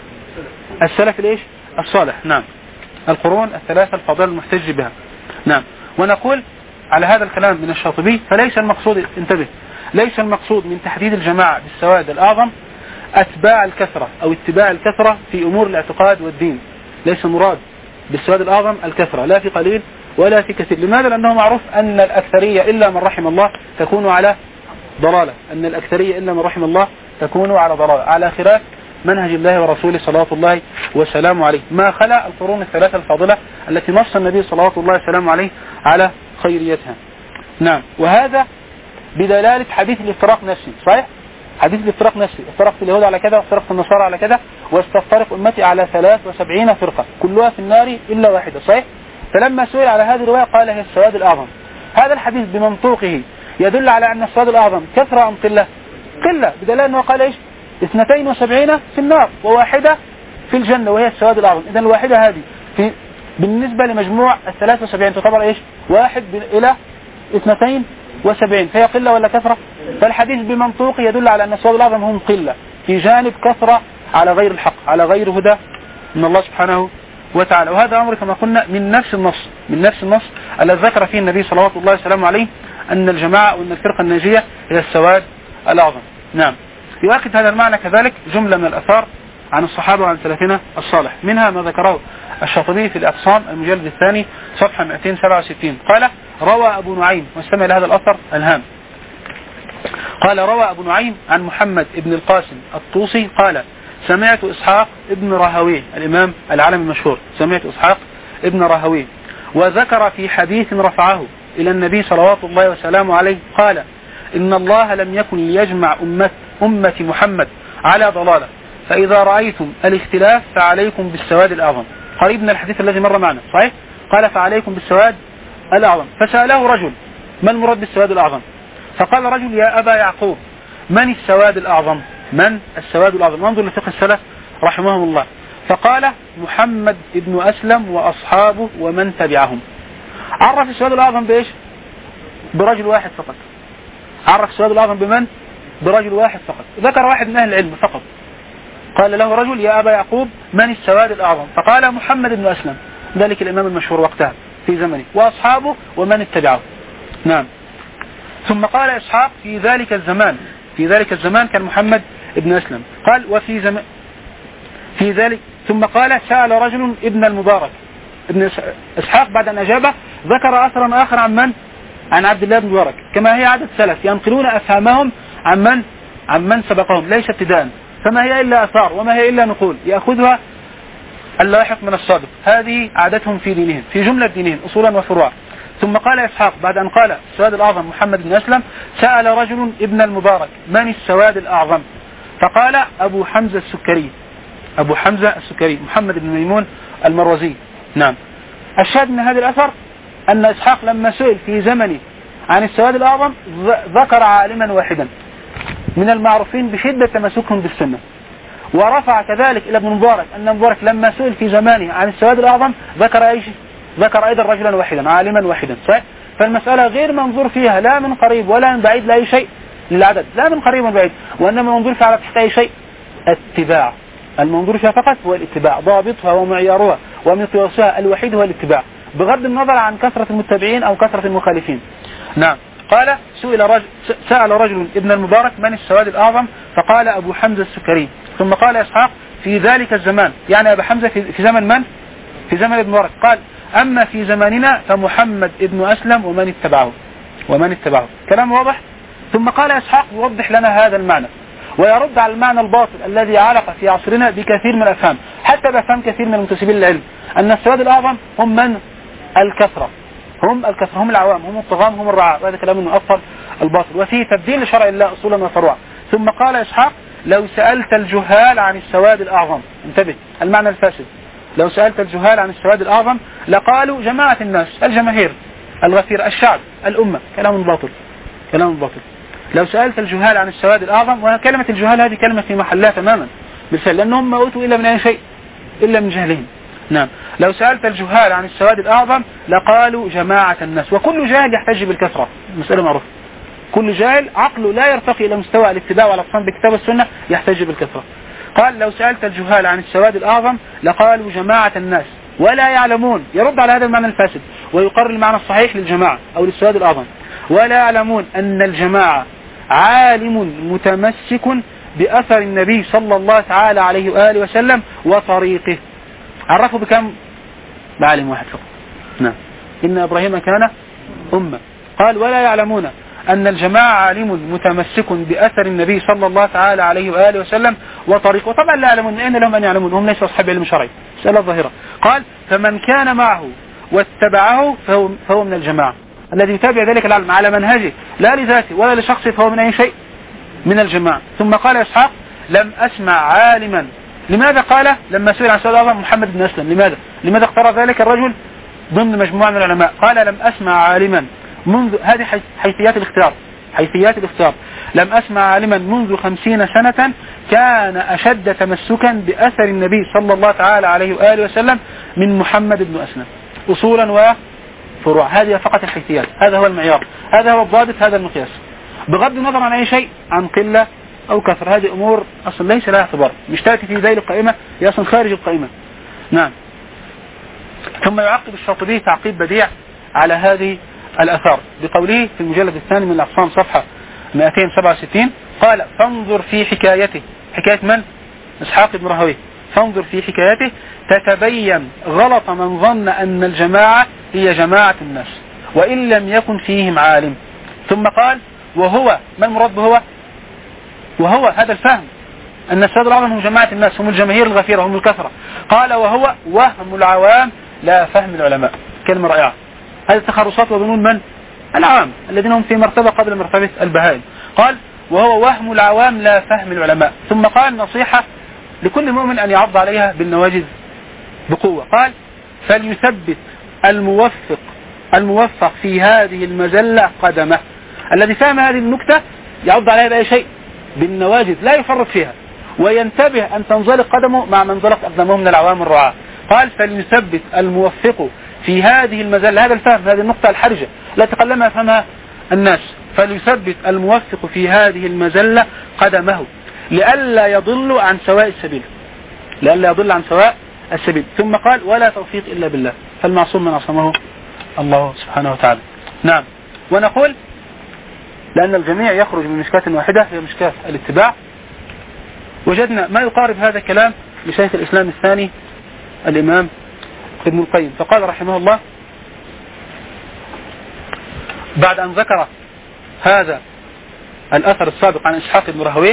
Speaker 1: السلف الإيش؟ الصالح. نعم، القرون الثلاثة الفضائل المحتج بها. نعم. ونقول على هذا الكلام من الشاطبي فليس المقصود، انتبه، ليس المقصود من تحديد الجماعة بالسواد الأعظم أتباع الكثرة أو اتباع الكثرة في أمور الاعتقاد والدين. ليس مراد بالسواد الأعظم الكثرة لا في قليل ولا في كثير. لماذا؟ لأنه معروف أن الأكثرية إلا من رحم الله تكون على ضلالة، أن الأكثرية إلا من رحم الله تكون على ضلالة، على خلاف منهج الله ورسوله صلوات الله وسلامه عليه، ما خلا القرون الثلاثة الفاضلة التي نص النبي صلوات الله وسلامه عليه على خيريتها. نعم. وهذا بدلالة حديث الافتراق نفسه. صحيح؟ حديث الافتراق نفسه، افترقت اليهود على كذا وافترقت النصارى على كذا واستفترق أمتي على 73 فرقة كلها في النار إلا واحدة. صحيح؟ فلما سئل على هذه الرواية قال هي السواد الأعظم. هذا الحديث بمنطوقه يدل على أن السواد الأعظم كثرة أم قلة؟ قلة، بدلالة أنه قال إيش؟ 72 في النار وواحدة في الجنة وهي السواد الأعظم. إذن الواحدة هذه بالنسبة لمجموع 73 تعتبر إيش؟ 1 إلى 72، فهي قلة ولا كثرة؟ فالحديث بمنطوق يدل على أن السواد الأعظم هم قلة في جانب كثرة على غير الحق، على غير هدى من الله سبحانه وتعالى. وهذا أمر كما قلنا من نفس النص الذي ذكر فيه النبي صلوات الله وسلامه عليه أن الجماعة وأن الفرقة الناجية هي السواد الأعظم. نعم. يؤكد هذا المعنى كذلك جملة من الأثار عن الصحابة وعن سلفنا الصالح، منها ما ذكره الشاطبي في الإعتصام المجلد الثاني صفحة 267. قال روى أبو نعيم، واستمع لهذا الأثر الهام. قال روى أبو نعيم عن محمد ابن القاسم الطوسي قال سمعت إسحاق ابن راهويه، الإمام العالم المشهور، سمعت إسحاق ابن راهويه، وذكر في حديث رفعه إلى النبي صلوات الله وسلامه عليه قال إن الله لم يكن ليجمع أمة محمد على ضلالة، فإذا رأيتم الاختلاف فعليكم بالسواد الأعظم. قريب من الحديث الذي مر معنا. صحيح؟ قال فعليكم بالسواد الأعظم. فسأله رجل ما المراد بالسواد الأعظم؟ فقال رجل يا أبا يعقوب من السواد الأعظم؟ من السواد الأعظم؟ انظر لفقه السلف رحمهم الله. فقال محمد ابن أسلم وأصحابه ومن تبعهم. عرف السواد الأعظم بإيش؟ برجل واحد فقط. عرف السواد الأعظم بمن؟ برجل واحد فقط. ذكر واحد من أهل العلم فقط. قال له رجل يا أبا يعقوب من السواد الأعظم؟ فقال محمد بن أسلم، ذلك الإمام المشهور وقتها في زمنه، وأصحابه ومن اتبعه. نعم. ثم قال إسحاق في ذلك الزمان كان محمد بن أسلم. قال في ذلك ثم قال سأل رجل ابن المبارك. ابن إسحاق بعد أن أجابه ذكر أثرا آخر عن من؟ عن عبد الله بن مبارك كما هي عادة السلف ينقلون أفهامهم عمن سبقهم ليس ابتداء، فما هي إلا أثار وما هي إلا نقول يأخذها اللاحق من السابق. هذه عادتهم في دينهم، في جملة دينهم أصولا وفروعا. ثم قال إسحاق بعد أن قال السواد الأعظم محمد بن أسلم سأل رجل ابن المبارك من السواد الأعظم؟ فقال أبو حمزة السكري محمد بن ميمون المروزي. نعم. الشاهد من هذا الأثر أن إسحاق لما سئل في زمنه عن السواد الأعظم ذكر عالما واحدا من المعروفين بشدة تمسكهم بالسنة، ورفع كذلك إلى ابن مبارك أن مبارك لما سئل في زمانه عن السواد الأعظم ذكر أيضا رجلا واحدا عالما واحدا. صحيح؟ فالمسألة غير منظور فيها لا من قريب ولا من بعيد لأي شيء للعدد، لا من قريب ولا بعيد، وإنما منظور فيها على تحت أي شيء اتباع. المنظور فيها فقط هو الاتباع، ضابطها ومعيارها ومقياسها الوحيد هو الاتباع بغض النظر عن كثرة المتبعين أو كثرة المخالفين. نعم. قال سأل رجل ابن المبارك من السواد الأعظم؟ فقال أبو حمزة السكري. ثم قال إسحاق في ذلك الزمان، يعني أبو حمزة في زمن من؟ في زمن ابن مبارك. قال أما في زماننا فمحمد ابن أسلم ومن اتبعه. كلام واضح. ثم قال إسحاق يوضح لنا هذا المعنى ويرد على المعنى الباطل الذي علق في عصرنا بكثير من الأفهام، حتى بفهم كثير من المنتسبين للعلم، أن السواد الأعظم هم من؟ الكثرة، هم العوام، هم الطغاة، هم الرعاة. وهذا كلام من أفضل الباطل وفيه تبديل لشرع الله أصولا وفروعا. ثم قال إسحاق لو سألت الجهال عن السواد الأعظم، انتبه المعنى الفاسد، لو سألت الجهال عن السواد الأعظم لقالوا جماعة الناس، الجماهير، الغفير، الشعب، الأمة. كلام باطل. لو سألت الجهال عن السواد الأعظم، وكلمة الجهال هذه كلمة في محلها تماما بالفعل، لأنهم ما أوتوا إلا من أي شيء إلا من جهلهم. نعم. لو سألت الجهال عن السواد الأعظم لقالوا جماعة الناس. وكل جاهل يحتج بالكثرة، مسألة معروفة. كل جاهل عقله لا يرتقي إلى مستوى الاتباع والاعتصام بكتاب السنة يحتج بالكثرة. قال لو سألت الجهال عن السواد الأعظم لقالوا جماعة الناس ولا يعلمون، يرد على هذا المعنى الفاسد ويقرر المعنى الصحيح للجماعة أو للسواد الأعظم. ولا يعلمون أن الجماعة عالم متمسك بأثر النبي صلى الله تعالى عليه وآله وسلم وطريقه. عرفوا بكم؟ بعالم واحد فقط. نعم. إن إبراهيم كان أمة. قال ولا يعلمون أن الجماعة عالم متمسك بأثر النبي صلى الله تعالى عليه وآله وسلم وطريقه. طبعا لا يعلمون، من أين لهم أن يعلمون؟ هم ليسوا أصحاب علم شرعي. مسألة ظاهرة. قال فمن كان معه واتبعه فهو من الجماعة. الذي يتابع ذلك العلم على منهجه لا لذاته ولا لشخصه فهو من أي شيء من الجماعة. ثم قال إسحاق لم أسمع عالما. لماذا قال لما سئل عن سؤال الله محمد بن أسلم؟ لماذا اختار ذلك الرجل ضمن مجموعة من العلماء؟ قال لم أسمع عالما منذ، هذه حيثيات الاختيار، لم أسمع عالما منذ 50 سنة كان أشد تمسكا بأثر النبي صلى الله تعالى عليه وآله وسلم من محمد بن أسلم أصولا وفروع. هذه فقط الحيثيات، هذا هو المعيار، هذا هو الضابط، هذا المقياس، بغض النظر عن أي شيء، عن قلة أو كثر. هذه أمور أصلا ليس لها اعتبار، مش تأتي في ذيل القائمة، هي أصلا خارج القائمة. نعم. ثم يعقب الشاطبي تعقيب بديع على هذه الأثار بقوله في المجلد الثاني من الأقسام صفحة 267 قال فانظر في حكايته، حكاية من؟ إسحاق بن راهويه. فانظر في حكايته تتبين غلط من ظن أن الجماعة هي جماعة الناس وإن لم يكن فيهم عالم. ثم قال وهو، ما المراد بهو؟ وهو هذا الفهم أن السادة العظم هم جماعة الناس، هم الجماهير الغفيرة، هم الكثرة. قال وهو وهم العوام لا فهم العلماء. كلمة رائعة. هذه تخرصات وظنون من؟ العوام الذين هم في مرتبة قبل مرتبة البهائم. قال وهو وهم العوام لا فهم العلماء. ثم قال نصيحة لكل مؤمن أن يعض عليها بالنواجذ بقوة. قال فليثبت الموفق في هذه المزلة قدمه. الذي فهم هذه النكتة يعض عليها بأي شيء بالنواجذ لا يفرط فيها، وينتبه أن تنزلق قدمه مع من زلق أقدمه من العوام الرعاة. قال فليثبت الموفق في هذه المزلة، هذا الفهم، هذه النقطة الحرجة لا تقلما يفهمها الناس. فليثبت الموفق في هذه المزلة قدمه لئلا يضل عن سواء السبيل. ثم قال ولا توفيق إلا بالله، فالمعصوم من عصمه الله سبحانه وتعالى. نعم. ونقول لأن الجميع يخرج من مشكاة واحدة هي مشكاة الاتباع. وجدنا ما يقارب هذا الكلام لشيخ الإسلام الثاني الإمام ابن القيم، فقال رحمه الله بعد أن ذكر هذا الأثر السابق عن إسحاق بن راهويه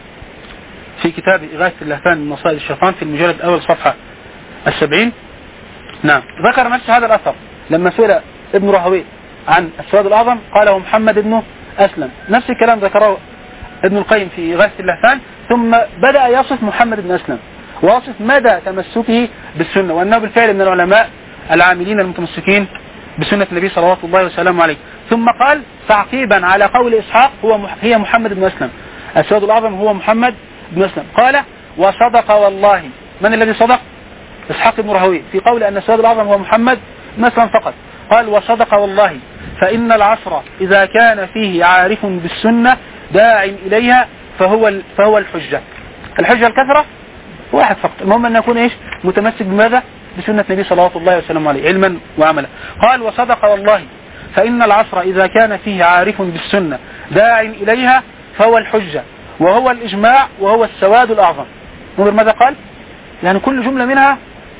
Speaker 1: في كتاب إغاثة اللهفان من مصائد الشيطان في المجلد الأول صفحة 70. نعم، ذكر نفس هذا الأثر لما سئل ابن راهويه عن السواد الأعظم قال هو محمد بن أسلم. نفس الكلام ذكره ابن القيم في إغاثة اللهفان، ثم بدأ يصف محمد بن أسلم ويصف مدى تمسكه بالسنة، وأنه بالفعل من العلماء العاملين المتمسكين بسنة النبي صلى الله عليه وسلم عليه. ثم قال تعقيبا على قول إسحاق هي محمد بن أسلم، السواد الأعظم هو محمد بن أسلم. قال وصدق والله. من الذي صدق؟ إسحاق بن راهويه في قول أن السواد الأعظم هو محمد بن أسلم فقط. قال وصدق والله فإن العصر إذا كان فيه عارف بالسنة داع إليها فهو الحجة. الحجة الكثرة واحد فقط، المهم أن يكون إيش؟ متمسك بماذا؟ بسنة النبي صلى الله عليه وسلم عليه علما وعملا. قال وصدق والله فإن العصر إذا كان فيه عارف بالسنة داع إليها فهو الحجة وهو الإجماع وهو السواد الأعظم. نظر ماذا قال؟ يعني كل جملة منها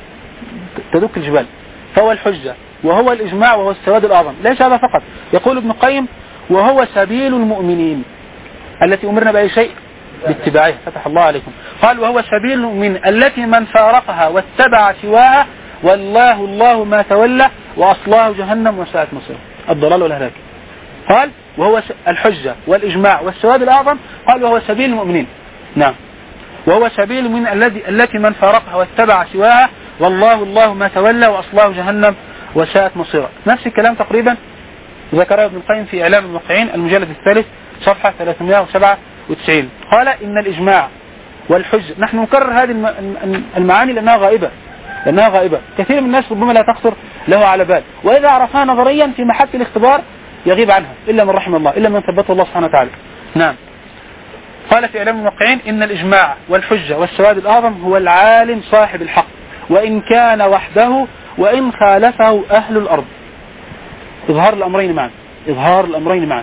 Speaker 1: تدك الجبال. فهو الحجة وهو الإجماع وهو السواد الأعظم. ليس هذا فقط، يقول ابن القيم وهو سبيل المؤمنين التي أمرنا بأي شيء باتباعها. فتح الله عليكم. قال وهو سبيل المؤمنين التي من فارقها واتبع سواها والله الله ما تولى وأصلاه جهنم وساءت مصيره، الضلال والهلاك. قال وهو الحجة والإجماع والسواد الأعظم. قال وهو سبيل المؤمنين. نعم، وهو سبيل المؤمنين التي من فارقها واتبع سواها والله الله ما تولى وأصلاه جهنم وساءت مصيره. نفس الكلام تقريبا ذكره ابن القيم في إعلام الموقعين المجلد الثالث صفحة 397. قال إن الإجماع والحجة، نحن نكرر هذه المعاني لأنها غائبة. كثير من الناس ربما لا تخطر له على بال، وإذا عرفها نظريا في محك الاختبار يغيب عنها إلا من رحم الله، إلا من ثبته الله سبحانه وتعالى. نعم، قال في إعلام الموقعين إن الإجماع والحجة والسواد الأعظم هو العالم صاحب الحق وإن كان وحده وإن خالفه أهل الأرض. إظهار الأمرين معا.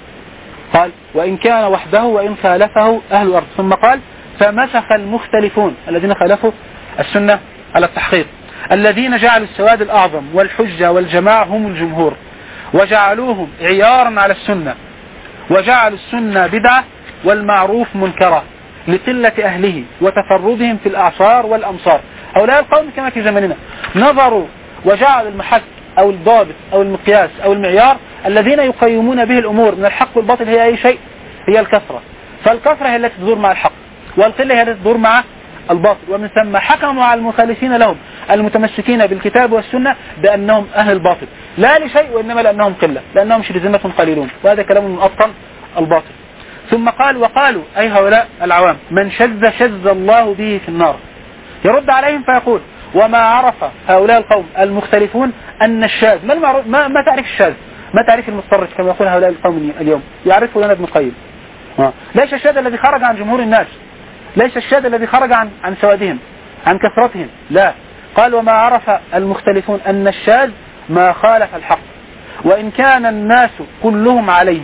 Speaker 1: قال وإن كان وحده وإن خالفه أهل الأرض. ثم قال فمسخ المختلفون الذين خالفوا السنة على التحقيق الذين جعلوا السواد الأعظم والحجة والجماعة هم الجمهور وجعلوهم عيارا على السنة وجعلوا السنة بدعة والمعروف منكرة لقلة أهله وتفردهم في الأعصار والأمصار. هؤلاء القوم كما في زمننا نظروا وجعلوا المحك أو الضابط أو المقياس أو المعيار الذين يقيمون به الأمور من الحق والباطل هي أي شيء؟ هي الكثرة. فالكثرة هي التي تدور مع الحق والقلة هي التي تدور مع الباطل. ومن ثم حكموا على المخالفين لهم المتمسكين بالكتاب والسنة بأنهم أهل الباطل لا لشيء وإنما لأنهم قلة، لأنهم شرذمة قليلون. وهذا كلام من أبطل الباطل. ثم قال وقالوا أي هؤلاء العوام من شذ الله به في النار. يرد عليهم فيقول وما عرف هؤلاء القوم المختلفون أن الشاذ ما تعرف الشاذ، ما تعرف المضطرد كما يقول هؤلاء القوم اليوم. يعرفه لنا ابن القيم. ليس الشاذ الذي خرج عن جمهور الناس، ليس الشاذ الذي خرج عن سوادهم عن كثرتهم، لا. قال وما عرف المختلفون أن الشاذ ما خالف الحق وإن كان الناس كلهم عليه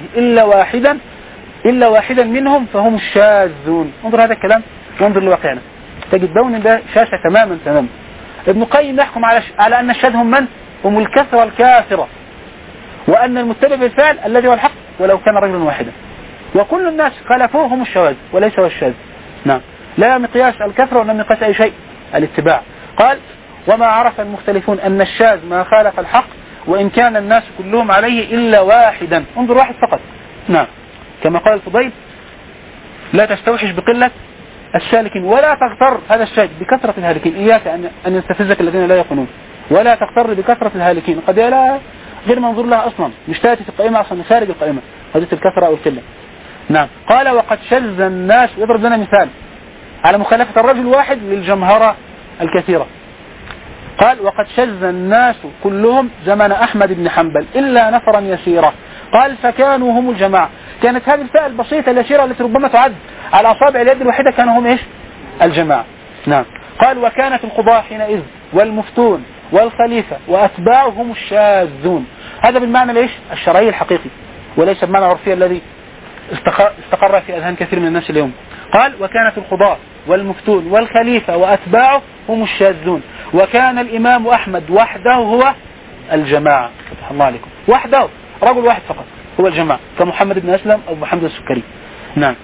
Speaker 1: إلا واحدا منهم فهم الشاذون. انظر هذا الكلام وانظر لواقعنا تجدون ده شاشة تماما. ابن القيم يحكم على أن الشاذ هم من؟ هم الكثرة الكافرة، وأن المتبع بالفعل الذي هو الحق ولو كان رجلا واحدا، وكل الناس خالفوه هم الشواذ وليس هو الشاذ. نعم، لا مقياس الكثرة ولا مقياس أي شيء الاتباع. قال وما عرف المختلفون أن الشاذ ما خالف الحق وإن كان الناس كلهم عليه إلا واحدا. انظر واحد فقط. نعم، كما قال الفضيل لا تستوحش بقلة السالكين ولا تغتر هذا الشيء بكثرة الهالكين. إياك أن يستفزك الذين لا يقنون، ولا تغتر بكثرة الهالكين قد لا غير منظور لها أصلا، مش تأتي في القائمة أصلا خارج القائمة هذه الكثرة أو القلة. نعم، قال وقد شذ الناس. يضرب لنا مثال على مخالفة الرجل واحد للجمهرة الكثيرة. قال وقد شذ الناس كلهم زمن أحمد بن حنبل إلا نفرا يسيرا. قال فكانوا هم الجماعة. كانت هذه الفئة البسيطة اليسيرة التي ربما تعد على أصابع اليد الواحدة كانوا هم إيش؟ الجماعة. نعم، قال وكانت القضاة حينئذ والمفتون والخليفة وأتباعه هم الشاذون. هذا بالمعنى ليش؟ الشرعي الحقيقي وليس بالمعنى العرفي الذي استقر في أذهان كثير من الناس اليوم. قال وكانت القضاة والمفتون والخليفة وأتباعه هم الشاذون وكان الإمام أحمد وحده هو الجماعة. فتح الله عليكم، وحده رجل واحد فقط هو الجماعة، كمحمد بن أسلم أو محمد السكري. نعم.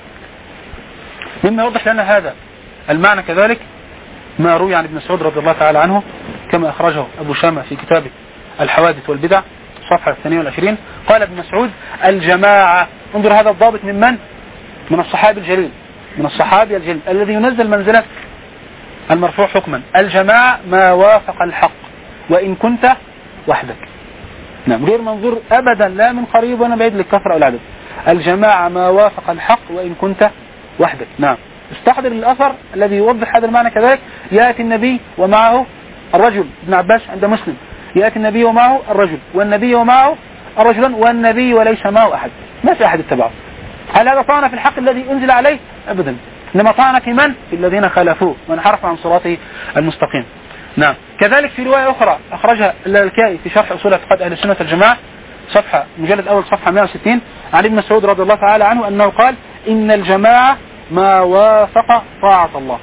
Speaker 1: مما يوضح لنا هذا المعنى كذلك ما روي عن ابن مسعود رضي الله تعالى عنه كما أخرجه أبو شامة في كتابه الحوادث والبدع صفحة 22. قال ابن مسعود الجماعة، انظر هذا الضابط من الصحابي الجليل، من الصحابي الجليل الذي ينزل منزلة المرفوع حكما. الجماعة ما وافق الحق وإن كنت وحدك. نعم، غير منظور أبدا لا من قريب ولا بعيد للكثرة أو العدد. الجماعة ما وافق الحق وإن كنت وحدك. نعم. استحضر الأثر الذي يوضح هذا المعنى كذلك. يأتي النبي ومعه الرجل، ابن عباس عند مسلم، يأتي النبي ومعه الرجل والنبي ومعه الرجلان والنبي وليس معه أحد، ما في أحد اتبعه. هل هذا طعن في الحق الذي أنزل عليه؟ أبدا، إنما طعن في من؟ في الذين خالفوه وانحرفوا عن صراطه المستقيم. نعم. كذلك في رواية أخرى أخرجها اللالكائي في شرح أصول اعتقاد أهل السنة الجماعة صفحة مجلد أول صفحة 160 عن ابن مسعود رضي الله تعالى عنه أنه قال إن الجماعة ما وافق طاعة الله.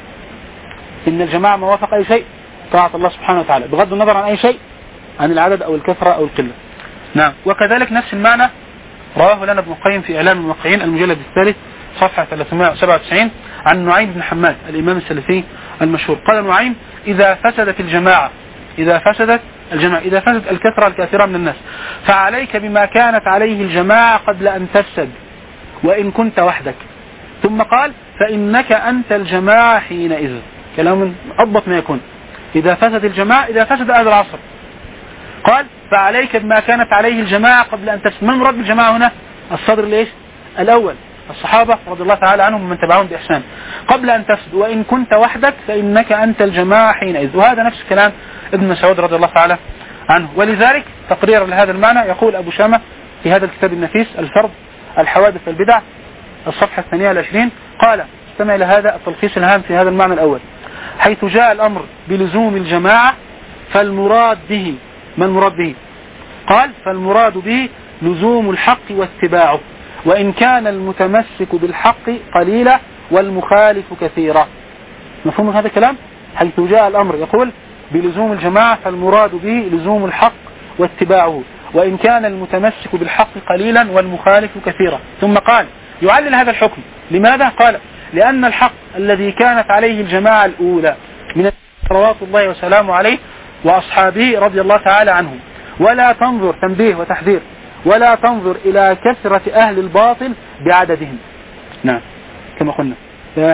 Speaker 1: إن الجماعة ما وافق أي شيء طاعة الله سبحانه وتعالى بغض النظر عن أي شيء، عن العدد أو الكثرة أو القلة. نعم. وكذلك نفس المعنى رواه لنا ابن القيم في إعلام الموقعين المجلد الثالث صفحة 397 عن نعيم بن حماد الإمام السلفي المشهور. قال نعيم إذا فسدت الجماعة، إذا فسدت الكثرة الكثيرة من الناس فعليك بما كانت عليه الجماعة قبل أن تفسد وإن كنت وحدك. ثم قال فإنك أنت الجماعة حينئذ. كلام أضبط ما يكون. إذا فسد الجماعة، إذا فسد أهل العصر، قال فعليك بما كانت عليه الجماعة قبل أن تفسد. من مراد بالجماعة هنا؟ الصدر ليش؟ الأول الصحابة رضي الله تعالى عنهم ومن تبعهم بإحسان. قبل أن تفسد وإن كنت وحدك فإنك أنت الجماعة حينئذ. وهذا نفس كلام ابن مسعود رضي الله تعالى عنه. ولذلك تقريرا لهذا المعنى يقول أبو شامة في هذا الكتاب النفيس الفرد الحوادث والبدع الصفحة 22 قال استمع لهذا التلخيص الهام في هذا المعنى الأول: حيث جاء الأمر بلزوم الجماعة فالمراد به، ما المراد به؟ قال فالمراد به لزوم الحق واتباعه وإن كان المتمسك بالحق قليلا والمخالف كثيرا. مفهوم هذا الكلام؟ حيث جاء الأمر يقول بلزوم الجماعة فالمراد به لزوم الحق واتباعه وإن كان المتمسك بالحق قليلا والمخالف كثيرا. ثم قال يعلل هذا الحكم. لماذا؟ قال لأن الحق الذي كانت عليه الجماعة الأولى من صلوات الله وسلامه عليه وأصحابه رضي الله تعالى عنهم. ولا تنظر، تنبيه وتحذير، ولا تنظر إلى كثرة أهل الباطل بعددهم. نعم كما قلنا لا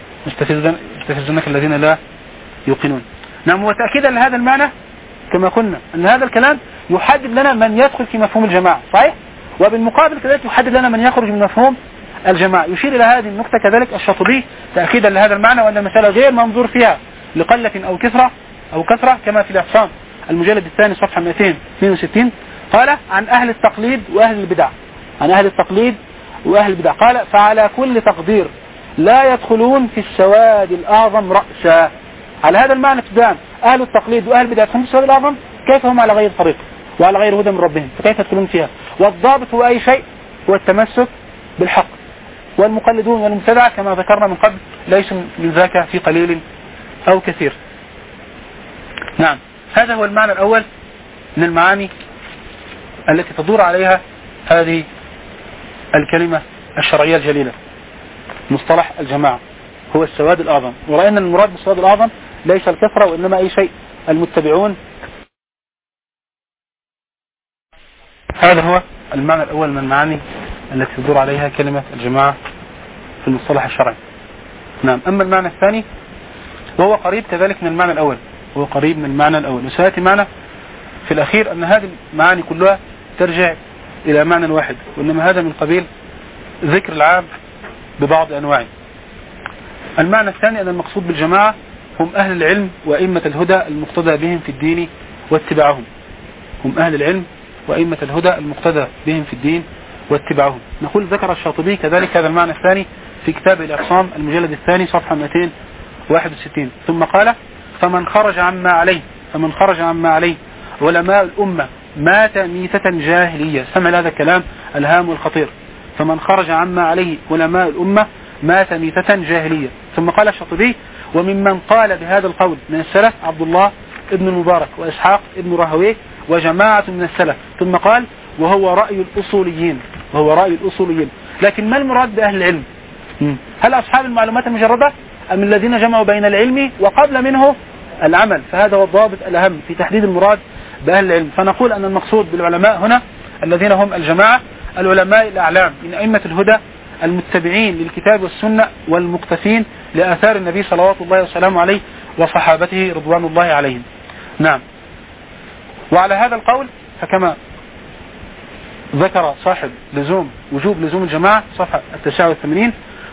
Speaker 1: يستفزنك الذين لا يوقنون. نعم. وتأكيدا لهذا المعنى كما قلنا أن هذا الكلام يحدد لنا من يدخل في مفهوم الجماعة، صحيح؟ وبالمقابل كذلك يحدد لنا من يخرج من مفهوم الجماعة. يشير إلى هذه النقطة كذلك الشاطبي تأكيدا لهذا المعنى وأن المسألة غير منظور فيها لقلة أو كثرة كما في الإعصام المجلد الثاني صفحة 262 قال عن أهل التقليد وأهل البدع، عن أهل التقليد وأهل البدع قال فعلى كل تقدير لا يدخلون في السواد الأعظم رأسا. على هذا المعنى ابتداء أهل التقليد وأهل البدع يدخلون في السواد الأعظم كيف هم على غير طريق وعلى غير هدى من ربهم، فكيف يدخلون فيها؟ والضابط هو أي شيء هو التمسك بالحق. والمقلدون والمبتدعة كما ذكرنا من قبل ليس من ذاك في قليل أو كثير. نعم. هذا هو المعنى الأول من المعاني التي تدور عليها هذه الكلمة الشرعية الجليلة. مصطلح الجماعة هو السواد الأعظم، ورأينا المراد بالسواد الأعظم ليس الكثرة وإنما أي شيء المتبعون. هذا هو المعنى الأول من المعاني التي تدور عليها كلمة الجماعة في المصطلح الشرعي. نعم. أما المعنى الثاني وهو قريب كذلك من المعنى الأول، هو قريب من المعنى الأول، وسيأتي معنا في الأخير أن هذه المعاني كلها ترجع إلى معنى واحد، وإنما هذا من قبيل ذكر العام ببعض أنواعه. المعنى الثاني أن المقصود بالجماعة هم أهل العلم وأئمة الهدى المقتدى بهم في الدين واتباعهم. هم أهل العلم وأئمة الهدى المقتدى بهم في الدين واتباعهم. نقول ذكر الشاطبي كذلك هذا المعنى الثاني في كتاب الإعصام المجلد الثاني صفحة 261 ثم قال فمن خرج عما عليه علماء الأمة مات ميتة جاهلية. سمع هذا الكلام الهام والخطير. فمن خرج عما عليه علماء الأمة مات ميتة جاهلية. ثم قال الشاطبي وممن قال بهذا القول من السلف عبد الله ابن المبارك وإسحاق ابن راهويه وجماعة من السلف. ثم قال وهو رأي الأصوليين، لكن ما المراد بأهل العلم؟ هل أصحاب المعلومات المجردة أم الذين جمعوا بين العلم وقبل منه العمل؟ فهذا هو الضابط الأهم في تحديد المراد بأهل العلم. فنقول أن المقصود بالعلماء هنا الذين هم الجماعة، العلماء الأعلام من أئمة الهدى المتبعين للكتاب والسنة والمقتفين لآثار النبي صلوات الله وسلامه عليه وصحابته رضوان الله عليهم. نعم. وعلى هذا القول فكما ذكر صاحب وجوب لزوم الجماعة صفحة 89،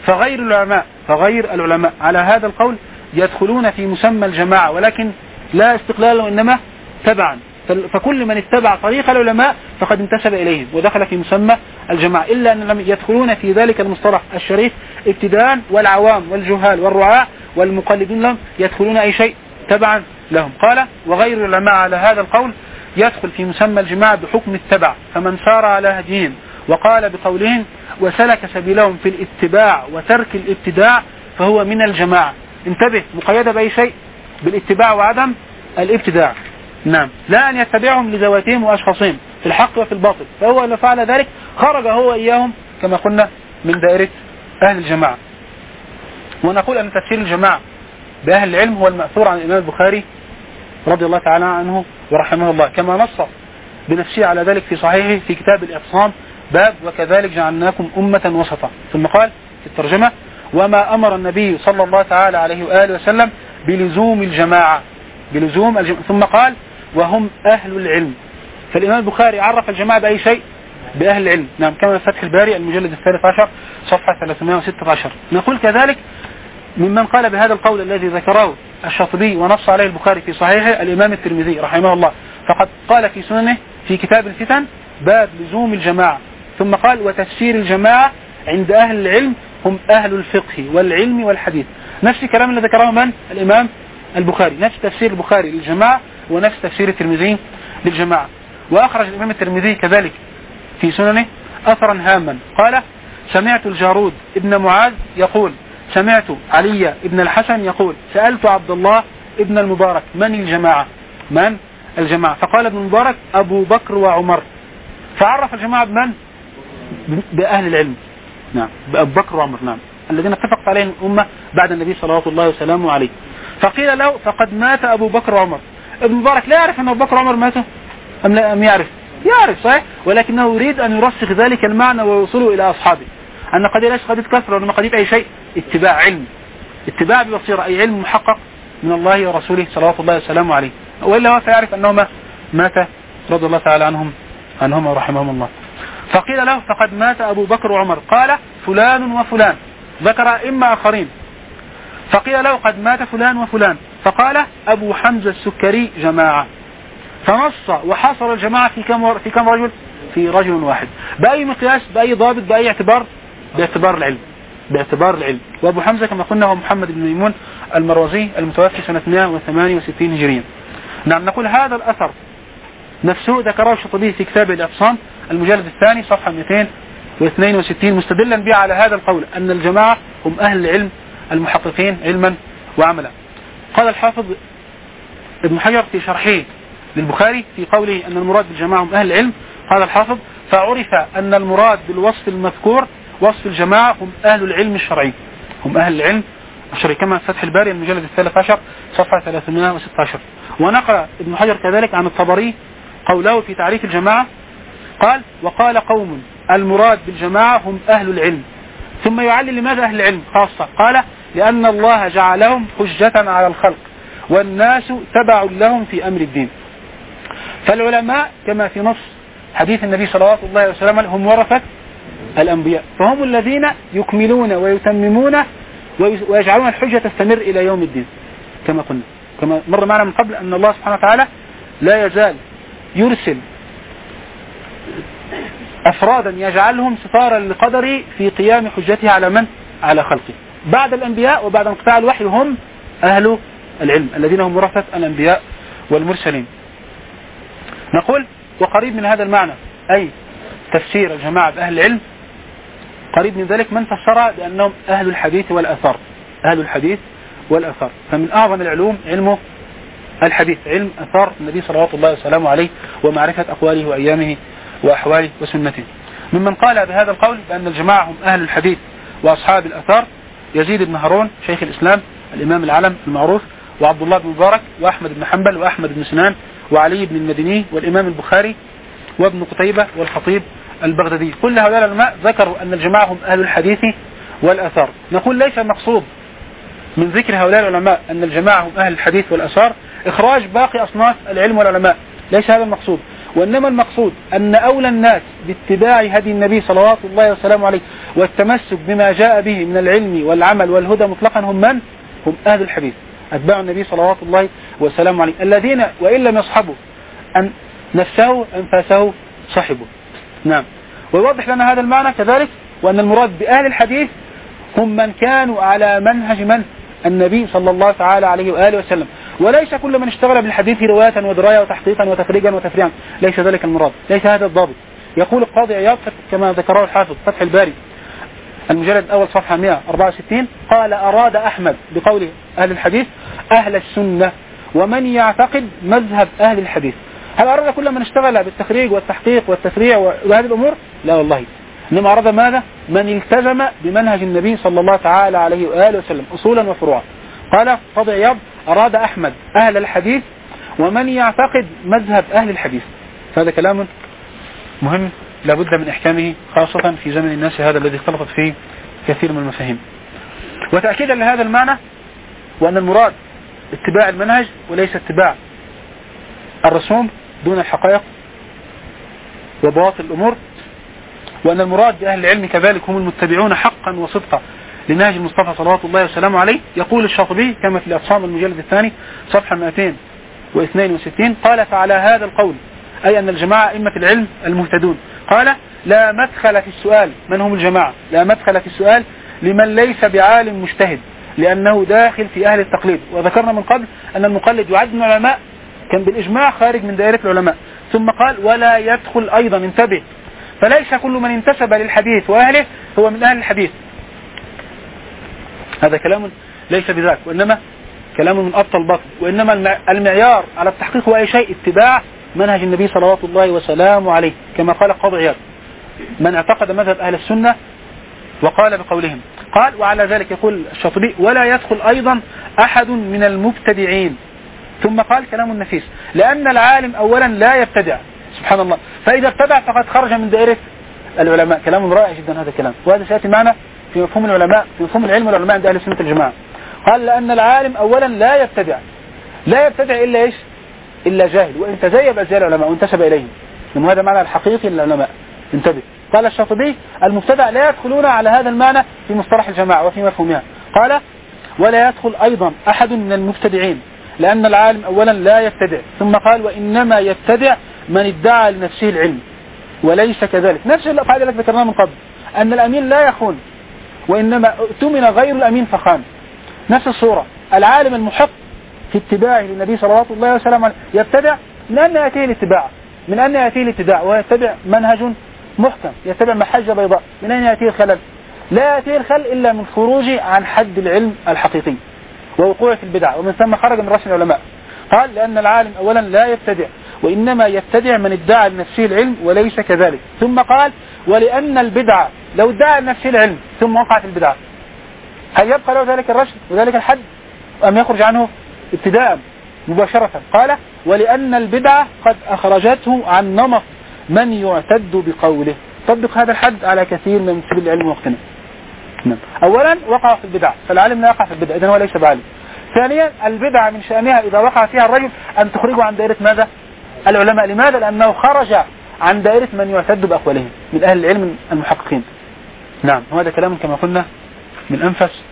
Speaker 1: فغير العلماء على هذا القول يدخلون في مسمى الجماعة، ولكن لا استقلالا وإنما تبعا. فكل من اتبع طريق العلماء فقد انتسب إليهم ودخل في مسمى الجماعة، إلا أنهم يدخلون في ذلك المصطلح الشريف ابتداء، والعوام والجهال والرعاة والمقلدين لهم يدخلون أي شيء تبعا لهم. قال وغير العلماء على هذا القول يدخل في مسمى الجماعة بحكم التبع، فمن سار على هديهم وقال بقولهم وسلك سبيلهم في الاتباع وترك الابتداع فهو من الجماعة. انتبه، مقيدة بأي شيء؟ بالاتباع وعدم الابتداع. نعم، لا أن يتبعهم لذواتهم وأشخاصهم في الحق وفي الباطل، فهو لو فعل ذلك خرج هو إياهم كما قلنا من دائرة أهل الجماعة. ونقول أن تفسير الجماعة بأهل العلم هو المأثور عن الإمام البخاري رضي الله تعالى عنه ورحمه الله، كما نص بنفسه على ذلك في صحيحه في كتاب الاعتصام باب وكذلك جعلناكم أمة وسطا. ثم قال في الترجمة وما أمر النبي صلى الله تعالى عليه وآله وسلم بلزوم الجماعة ثم قال وهم أهل العلم. فالإمام البخاري عرف الجماعة بأي شيء؟ بأهل العلم. نعم، كما فتح الباري المجلد 13 صفحة 316. نقول كذلك ممن قال بهذا القول الذي ذكره الشاطبي ونص عليه البخاري في صحيحه الإمام الترمذي رحمه الله، فقد قال في سننه في كتاب الفتن باب لزوم الجماعة، ثم قال وتفسير الجماعة عند أهل العلم هم أهل الفقه والعلم والحديث. نفس الكلام اللي ذكره من؟ الإمام البخاري، نفس تفسير البخاري للجماعة ونفس تفسير الترمذي للجماعة. وأخرج الإمام الترمذي كذلك في سننه أثرا هاما قال سمعت الجارود ابن معاذ يقول سمعت علي ابن الحسن يقول سألت عبد الله ابن المبارك من الجماعة؟ فقال ابن المبارك أبو بكر وعمر، فعرف الجماعة بمن؟ بأهل العلم. نعم، بأبو بكر وعمر، نعم، الذين اتفقت عليهم الأمة بعد النبي صلى الله وسلامه عليه. فقيل له فقد مات أبو بكر وعمر. ابن مبارك لا يعرف أن أبو بكر وعمر ماتوا أم يعرف صحيح، ولكنه يريد أن يرسخ ذلك المعنى ويوصله إلى أصحابه أن قضية ليس قضية كثرة ولا قضية أي شيء، اتباع علم، اتباع ببصيرة، أي علم محقق من الله ورسوله صلى الله وسلامه عليه، وإلا هو سيعرف أنهما مات رضي الله تعالى عنهم ورحمهم الله. فقيل له فقد مات أبو بكر وعمر، قال فلان وفلان، ذكر إما آخرين. فقيل له قد مات فلان وفلان، فقال أبو حمزة السكري جماعة. فنص وحصر الجماعة في كم رجل؟ في رجل واحد. بأي مقياس؟ بأي ضابط؟ بأي اعتبار؟ باعتبار العلم. وأبو حمزة كما قلنا هو محمد بن ميمون المروزي المتوفي سنة 168 هجريا. نعم، نقول هذا الأثر نفسه ذكره الشاطبي في كتاب الاعتصام المجلد الثاني صفحة 262 مستدلا به على هذا القول أن الجماعة هم أهل العلم المحققين علما وعملا. قال الحافظ ابن حجر في شرحه للبخاري في قوله أن المراد بالجماعة هم أهل العلم، قال الحافظ فعرف أن المراد بالوصف المذكور وصف الجماعة هم أهل العلم الشرعي، كما فتح الباري المجلد 13 صفحة 316. ونقل ابن حجر كذلك عن الطبري قوله في تعريف الجماعة قال وقال قوم المراد بالجماعة هم أهل العلم، ثم يعلل لماذا أهل العلم خاصة؟ قال لأن الله جعلهم حجة على الخلق والناس تبع لهم في أمر الدين. فالعلماء كما في نص حديث النبي صلى الله عليه وسلم هم ورثة الأنبياء، فهم الذين يكملون ويتممون ويجعلون الحجة تستمر إلى يوم الدين. كما قلنا، كما مر معنا من قبل أن الله سبحانه وتعالى لا يزال يرسل أفرادا يجعلهم ستارا لقدره في قيام حجته على من؟ على خلقه. بعد الأنبياء وبعد انقطاع الوحي هم أهل العلم الذين هم ورثة الأنبياء والمرسلين. نقول وقريب من هذا المعنى أي تفسير الجماعة بأهل العلم، قريب من ذلك من فسرها بأنهم أهل الحديث والأثار. فمن أعظم العلوم علم الحديث، علم أثار النبي صلى الله عليه وسلم عليه ومعرفة أقواله وأيامه وأحواله وسنته. ممن قال بهذا القول بأن الجماعة هم أهل الحديث وأصحاب الأثار يزيد بن هارون شيخ الإسلام الإمام العلم المعروف، وعبد الله بن مبارك، وأحمد بن حنبل، وأحمد بن سنان، وعلي بن المديني، والإمام البخاري، وابن قتيبة، والخطيب البغدادي. كل هؤلاء العلماء ذكروا أن الجماعة هم أهل الحديث والأثار. نقول ليس المقصود من ذكر هؤلاء العلماء أن الجماعة هم أهل الحديث والأثار إخراج باقي أصناف العلم والعلماء، ليس هذا المقصود، وإنما المقصود أن أولى الناس باتباع هدي النبي صلوات الله وسلامه عليه والتمسك بما جاء به من العلم والعمل والهدى مطلقا هم من؟ هم أهل الحديث، أتباع النبي صلوات الله وسلامه عليه، الذين وإن لم يصحبوا أن نفسه أنفاسه صحبه. نعم. ويوضح لنا هذا المعنى كذلك، وأن المراد بأهل الحديث هم من كانوا على منهج من؟ النبي صلى الله تعالى عليه وآله وسلم، وليس كل من اشتغل بالحديث رواية ودراية وتحقيقا وتخريجا وتفريعا، ليس ذلك المراد، ليس هذا الضابط. يقول القاضي عياض كما ذكره الحافظ فتح الباري المجلد الأول صفحة 164 قال: أراد أحمد بقوله أهل الحديث أهل السنة ومن يعتقد مذهب أهل الحديث. هل أراد كل من اشتغل بالتخريج والتحقيق والتفريع وهذه الأمور؟ لا والله، إنما أراد ماذا؟ من التزم بمنهج النبي صلى الله تعالى عليه وآله وسلم أصولا وفروعا. قال قاضي عياض: أراد أحمد أهل الحديث ومن يعتقد مذهب أهل الحديث. هذا كلام مهم لابد من إحكامه، خاصة في زمن الناس هذا الذي اختلطت فيه كثير من المفاهيم. وتأكيدا لهذا المعنى، وأن المراد اتباع المنهج وليس اتباع الرسوم دون الحقائق وبواطن الأمور، وأن المراد بأهل العلم كذلك هم المتبعون حقا وصدقا لنهج المصطفى صلوات الله وسلامه عليه. يقول الشاطبي كما في الأعصام المجلد الثاني صفحة 262 قال: فعلى هذا القول، أي أن الجماعة أئمة العلم المهتدون، قال: لا مدخل في السؤال من هم الجماعة، لا مدخل في السؤال لمن ليس بعالم مجتهد، لأنه داخل في أهل التقليد. وذكرنا من قبل أن المقلد يعد من العلماء، كان بالإجماع خارج من دائرة العلماء. ثم قال: ولا يدخل أيضا، انتبه، فليس كل من انتسب للحديث وأهله هو من أهل الحديث. هذا كلام ليس بذاك، وإنما كلام من أبطل بطل، وإنما المعيار على التحقيق هو أي شيء اتباع منهج النبي صلوات الله وسلامه عليه، كما قال قاضي عياض: من اعتقد مذهب أهل السنة وقال بقولهم. قال: وعلى ذلك يقول الشاطبي: ولا يدخل أيضا أحد من المبتدعين. ثم قال كلام نفيس: لأن العالم أولا لا يبتدع، سبحان الله، فإذا ابتدع فقد خرج من دائرة العلماء. كلام رائع جدا هذا الكلام، وهذا سيأتي معنا في مفهوم العلماء، في مفهوم العلم والعلماء عند أهل السنة الجماعة. قال: لأن العالم أولا لا يبتدع، لا يبتدع إلا إيش؟ إلا جاهل، وإن تزيب أزياء العلماء وانتسب إليهم، لأن هذا معنى الحقيقي للعلماء. انتبه. قال الشاطبي: المبتدع لا يدخلون على هذا المعنى في مصطلح الجماعة وفي مفهومها. قال: ولا يدخل أيضا أحد من المبتدعين، لأن العالم أولا لا يبتدع. ثم قال: وإنما يبتدع من ادعى لنفسه العلم، وليس كذلك. نفس القاعدة التي ذكرناها من قبل، أن الأمين لا يخون، وإنما اؤتمن غير الأمين فخان. نفس الصورة، العالم المحق في اتباعه للنبي صلوات الله وسلامه عليه يبتدع من أن يأتيه الاتباع، من أن يأتيه الاتباع ويتبع منهج محكم، يتبع محجة بيضاء. من أين يأتيه الخلل؟ لا يأتيه الخلل إلا من خروج عن حد العلم الحقيقي ووقوع في البدع، ومن ثم خرج من رأس العلماء. قال: لأن العالم أولا لا يبتدع، وإنما يبتدع من ادعى لنفسه العلم، وليس كذلك. ثم قال: ولأن البدعة لو ادعى لنفسه العلم ثم وقع في البدعة، هل يبقى له ذلك الرشد وذلك الحد أم يخرج عنه ابتداء مباشرة؟ قال: ولأن البدعة قد أخرجته عن نمط من يعتد بقوله. طبق هذا الحد على كثير من سبيل العلم وقتنا. أولا وقع في البدعة، فالعالم لا يقع في البدعة، إذن هو ليس بعالم. ثانيا البدعة من شأنها إذا وقع فيها الرجل أن تخرجه عن دائرة ماذا؟ العلماء. لماذا؟ لأنه خرج عن دائرة من يعتد بأقوالهم من أهل العلم المحققين. نعم، وهذا كلام كما قلنا من أنفس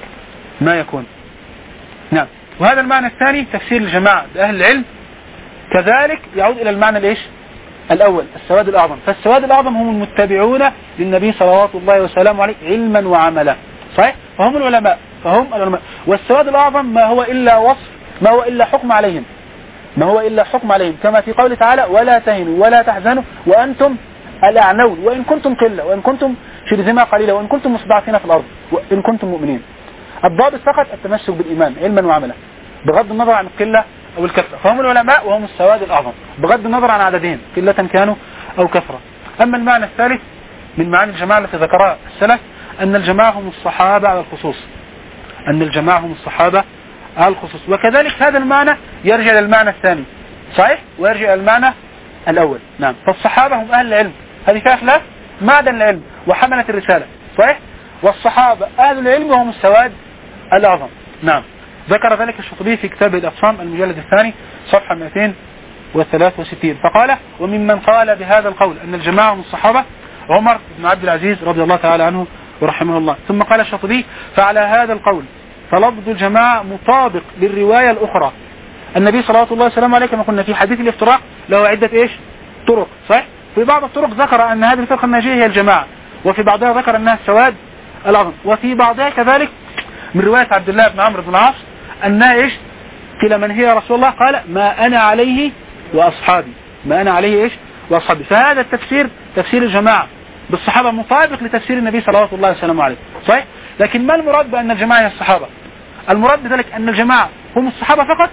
Speaker 1: ما يكون. نعم. وهذا المعنى الثاني تفسير الجماعة بأهل العلم كذلك يعود إلى المعنى الإيش؟ الأول، السواد الأعظم. فالسواد الأعظم هم المتبعون للنبي صلوات الله وسلامه عليه علما وعملا، صحيح؟ فهم العلماء، فهم العلماء. والسواد الأعظم ما هو إلا وصف، ما هو إلا حكم عليهم، ما هو إلا حكم عليهم، كما في قوله تعالى: ولا تهنوا ولا تحزنوا وأنتم الأعنون وإن كنتم قلة، وإن كنتم شرذمة قليلة، وإن كنتم مستضعفين في الأرض، وإن كنتم مؤمنين. الضابط فقط التمسك بالإيمان علما وعملا، بغض النظر عن القلة أو الكثرة. فهم العلماء وهم السواد الأعظم بغض النظر عن عددهم، قلة كانوا أو كثرة. أما المعنى الثالث من معاني الجماعة التي ذكرها السلف أن الجماعة هم الصحابة على الخصوص، أن الجماعة هم الصحابة على الخصوص. وكذلك هذا المعنى يرجع إلى المعنى الثاني صحيح، ويرجع إلى المعنى الأول. نعم، فالصحابة هم أهل العلم، هذه فيها خلاف، معدن العلم وحملة الرسالة صحيح، والصحابة أهل العلم وهم السواد الأعظم. نعم، ذكر ذلك الشاطبي في كتابه الأقسام المجلد الثاني صفحة 263 فقال: وممن قال بهذا القول أن الجماعة هم الصحابة عمر بن عبد العزيز رضي الله تعالى عنه ورحمه الله. ثم قال الشاطبي: فعلى هذا القول فلفظ الجماعة مطابق للرواية الأخرى. النبي صلى الله عليه وسلم كما قلنا في حديث الافتراق له عدة طرق صحيح، في بعض الطرق ذكر أن هذه الفرقة الناجية هي الجماعة، وفي بعضها ذكر أنها السواد الأعظم، وفي بعضها كذلك من رواية عبد الله بن عمرو بن العاص أنها قيل من هي رسول الله؟ قال: ما أنا عليه وأصحابي، ما أنا عليه وأصحابي. فهذا التفسير تفسير الجماعة بالصحابة مطابق لتفسير النبي صلى الله عليه وسلم عليه صحيح. لكن ما المراد بأن الجماعة هي الصحابة؟ المراد بذلك أن الجماعة هم الصحابة فقط،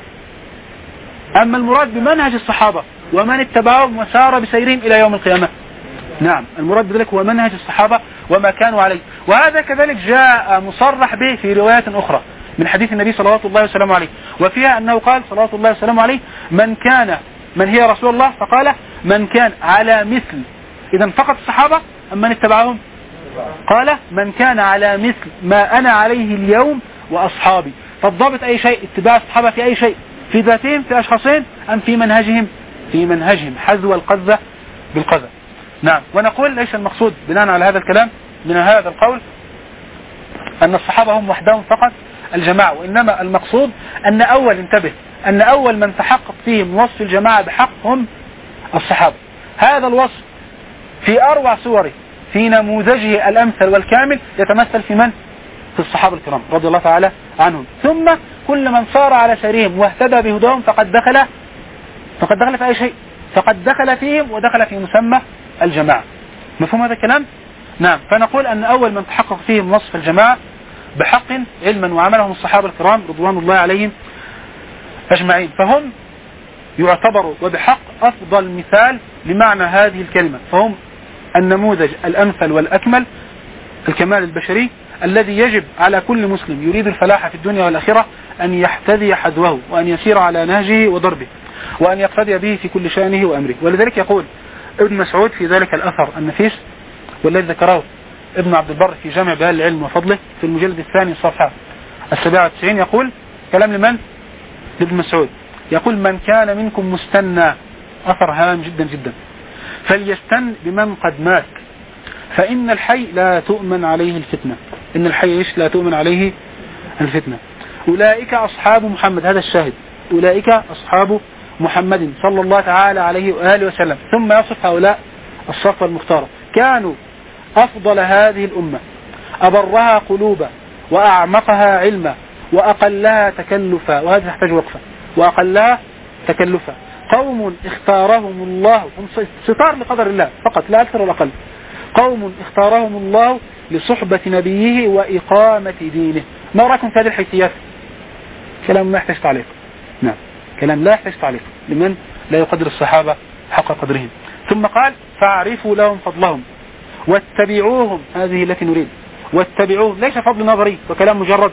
Speaker 1: أما المراد بمنهج الصحابة ومن اتبعهم وسار بسيرهم إلى يوم القيامة؟ نعم، المراد بذلك هو منهج الصحابة وما كانوا عليه. وهذا كذلك جاء مصرح به في روايات أخرى من حديث النبي صلى الله عليه وسلم عليه، وفيها أنه قال صلى الله عليه وسلم عليه: من هي رسول الله؟ فقال: من كان على مثل، إذا فقط الصحابة أم من اتبعهم؟ قال: من كان على مثل ما أنا عليه اليوم وأصحابي. فالضابط أي شيء، اتباع الصحابة في أي شيء، في ذاتهم، في أشخاصهم، أم في منهجهم؟ في منهجهم، حذو القذة بالقذة. نعم، ونقول ليس المقصود بناء على هذا الكلام من هذا القول أن الصحابة هم وحدهم فقط الجماعة، وإنما المقصود أن أول من تحقق فيهم وصف الجماعة بحق هم الصحابة. هذا الوصف في أروع صوره في نموذجه الأمثل والكامل يتمثل في من؟ في الصحابة الكرام رضي الله تعالى عنهم. ثم كل من صار على سيرهم واهتدى بهداهم فقد دخل في أي شيء، فقد دخل فيهم ودخل في مسمى الجماعة. مفهوم هذا الكلام؟ نعم، فنقول أن أول من تحقق فيهم وصف الجماعة بحق علما وعملهم الصحابة الكرام رضوان الله عليهم أجمعين، فهم يعتبروا وبحق أفضل مثال لمعنى هذه الكلمة، فهم النموذج الأمثل والأكمل، الكمال البشري الذي يجب على كل مسلم يريد الفلاح في الدنيا والآخرة أن يحتذي حذوه، وأن يسير على نهجه وضربه، وأن يقتدي به في كل شأنه وأمره. ولذلك يقول ابن مسعود في ذلك الأثر النفيس والذي ذكره ابن عبد البر في جامع بيان العلم وفضله في المجلد الثاني صفحة 97، يقول كلام لمن؟ لابن مسعود، يقول: من كان منكم مستنى، أثر هام جدا جدا، فليستن بمن قد مات، فإن الحي لا تؤمن عليه الفتنة. إن الحي لا تؤمن عليه الفتنة. أولئك أصحاب محمد، هذا الشاهد، أولئك أصحاب محمد صلى الله تعالى عليه وآله وسلم. ثم يصف هؤلاء الصفوة المختارة: كانوا أفضل هذه الأمة، أبرها قلوبا، وأعمقها علما، وأقلها تكلفا. وهذا يحتاج وقفة. وأقلها تكلفا. قوم اختارهم الله، ستار لقدر الله فقط لا أكثر ولا أقل. قوم اختارهم الله لصحبة نبيه وإقامة دينه. ما رأيكم في هذه الحيثيات؟ كلام لا يحتاج تعليق. نعم، كلام لا يحتاج تعليق لمن لا يقدر الصحابة حق قدرهم. ثم قال: فاعرفوا لهم فضلهم واتبعوهم، هذه التي نريد، واتبعوهم ليس فضل نظري وكلام مجرد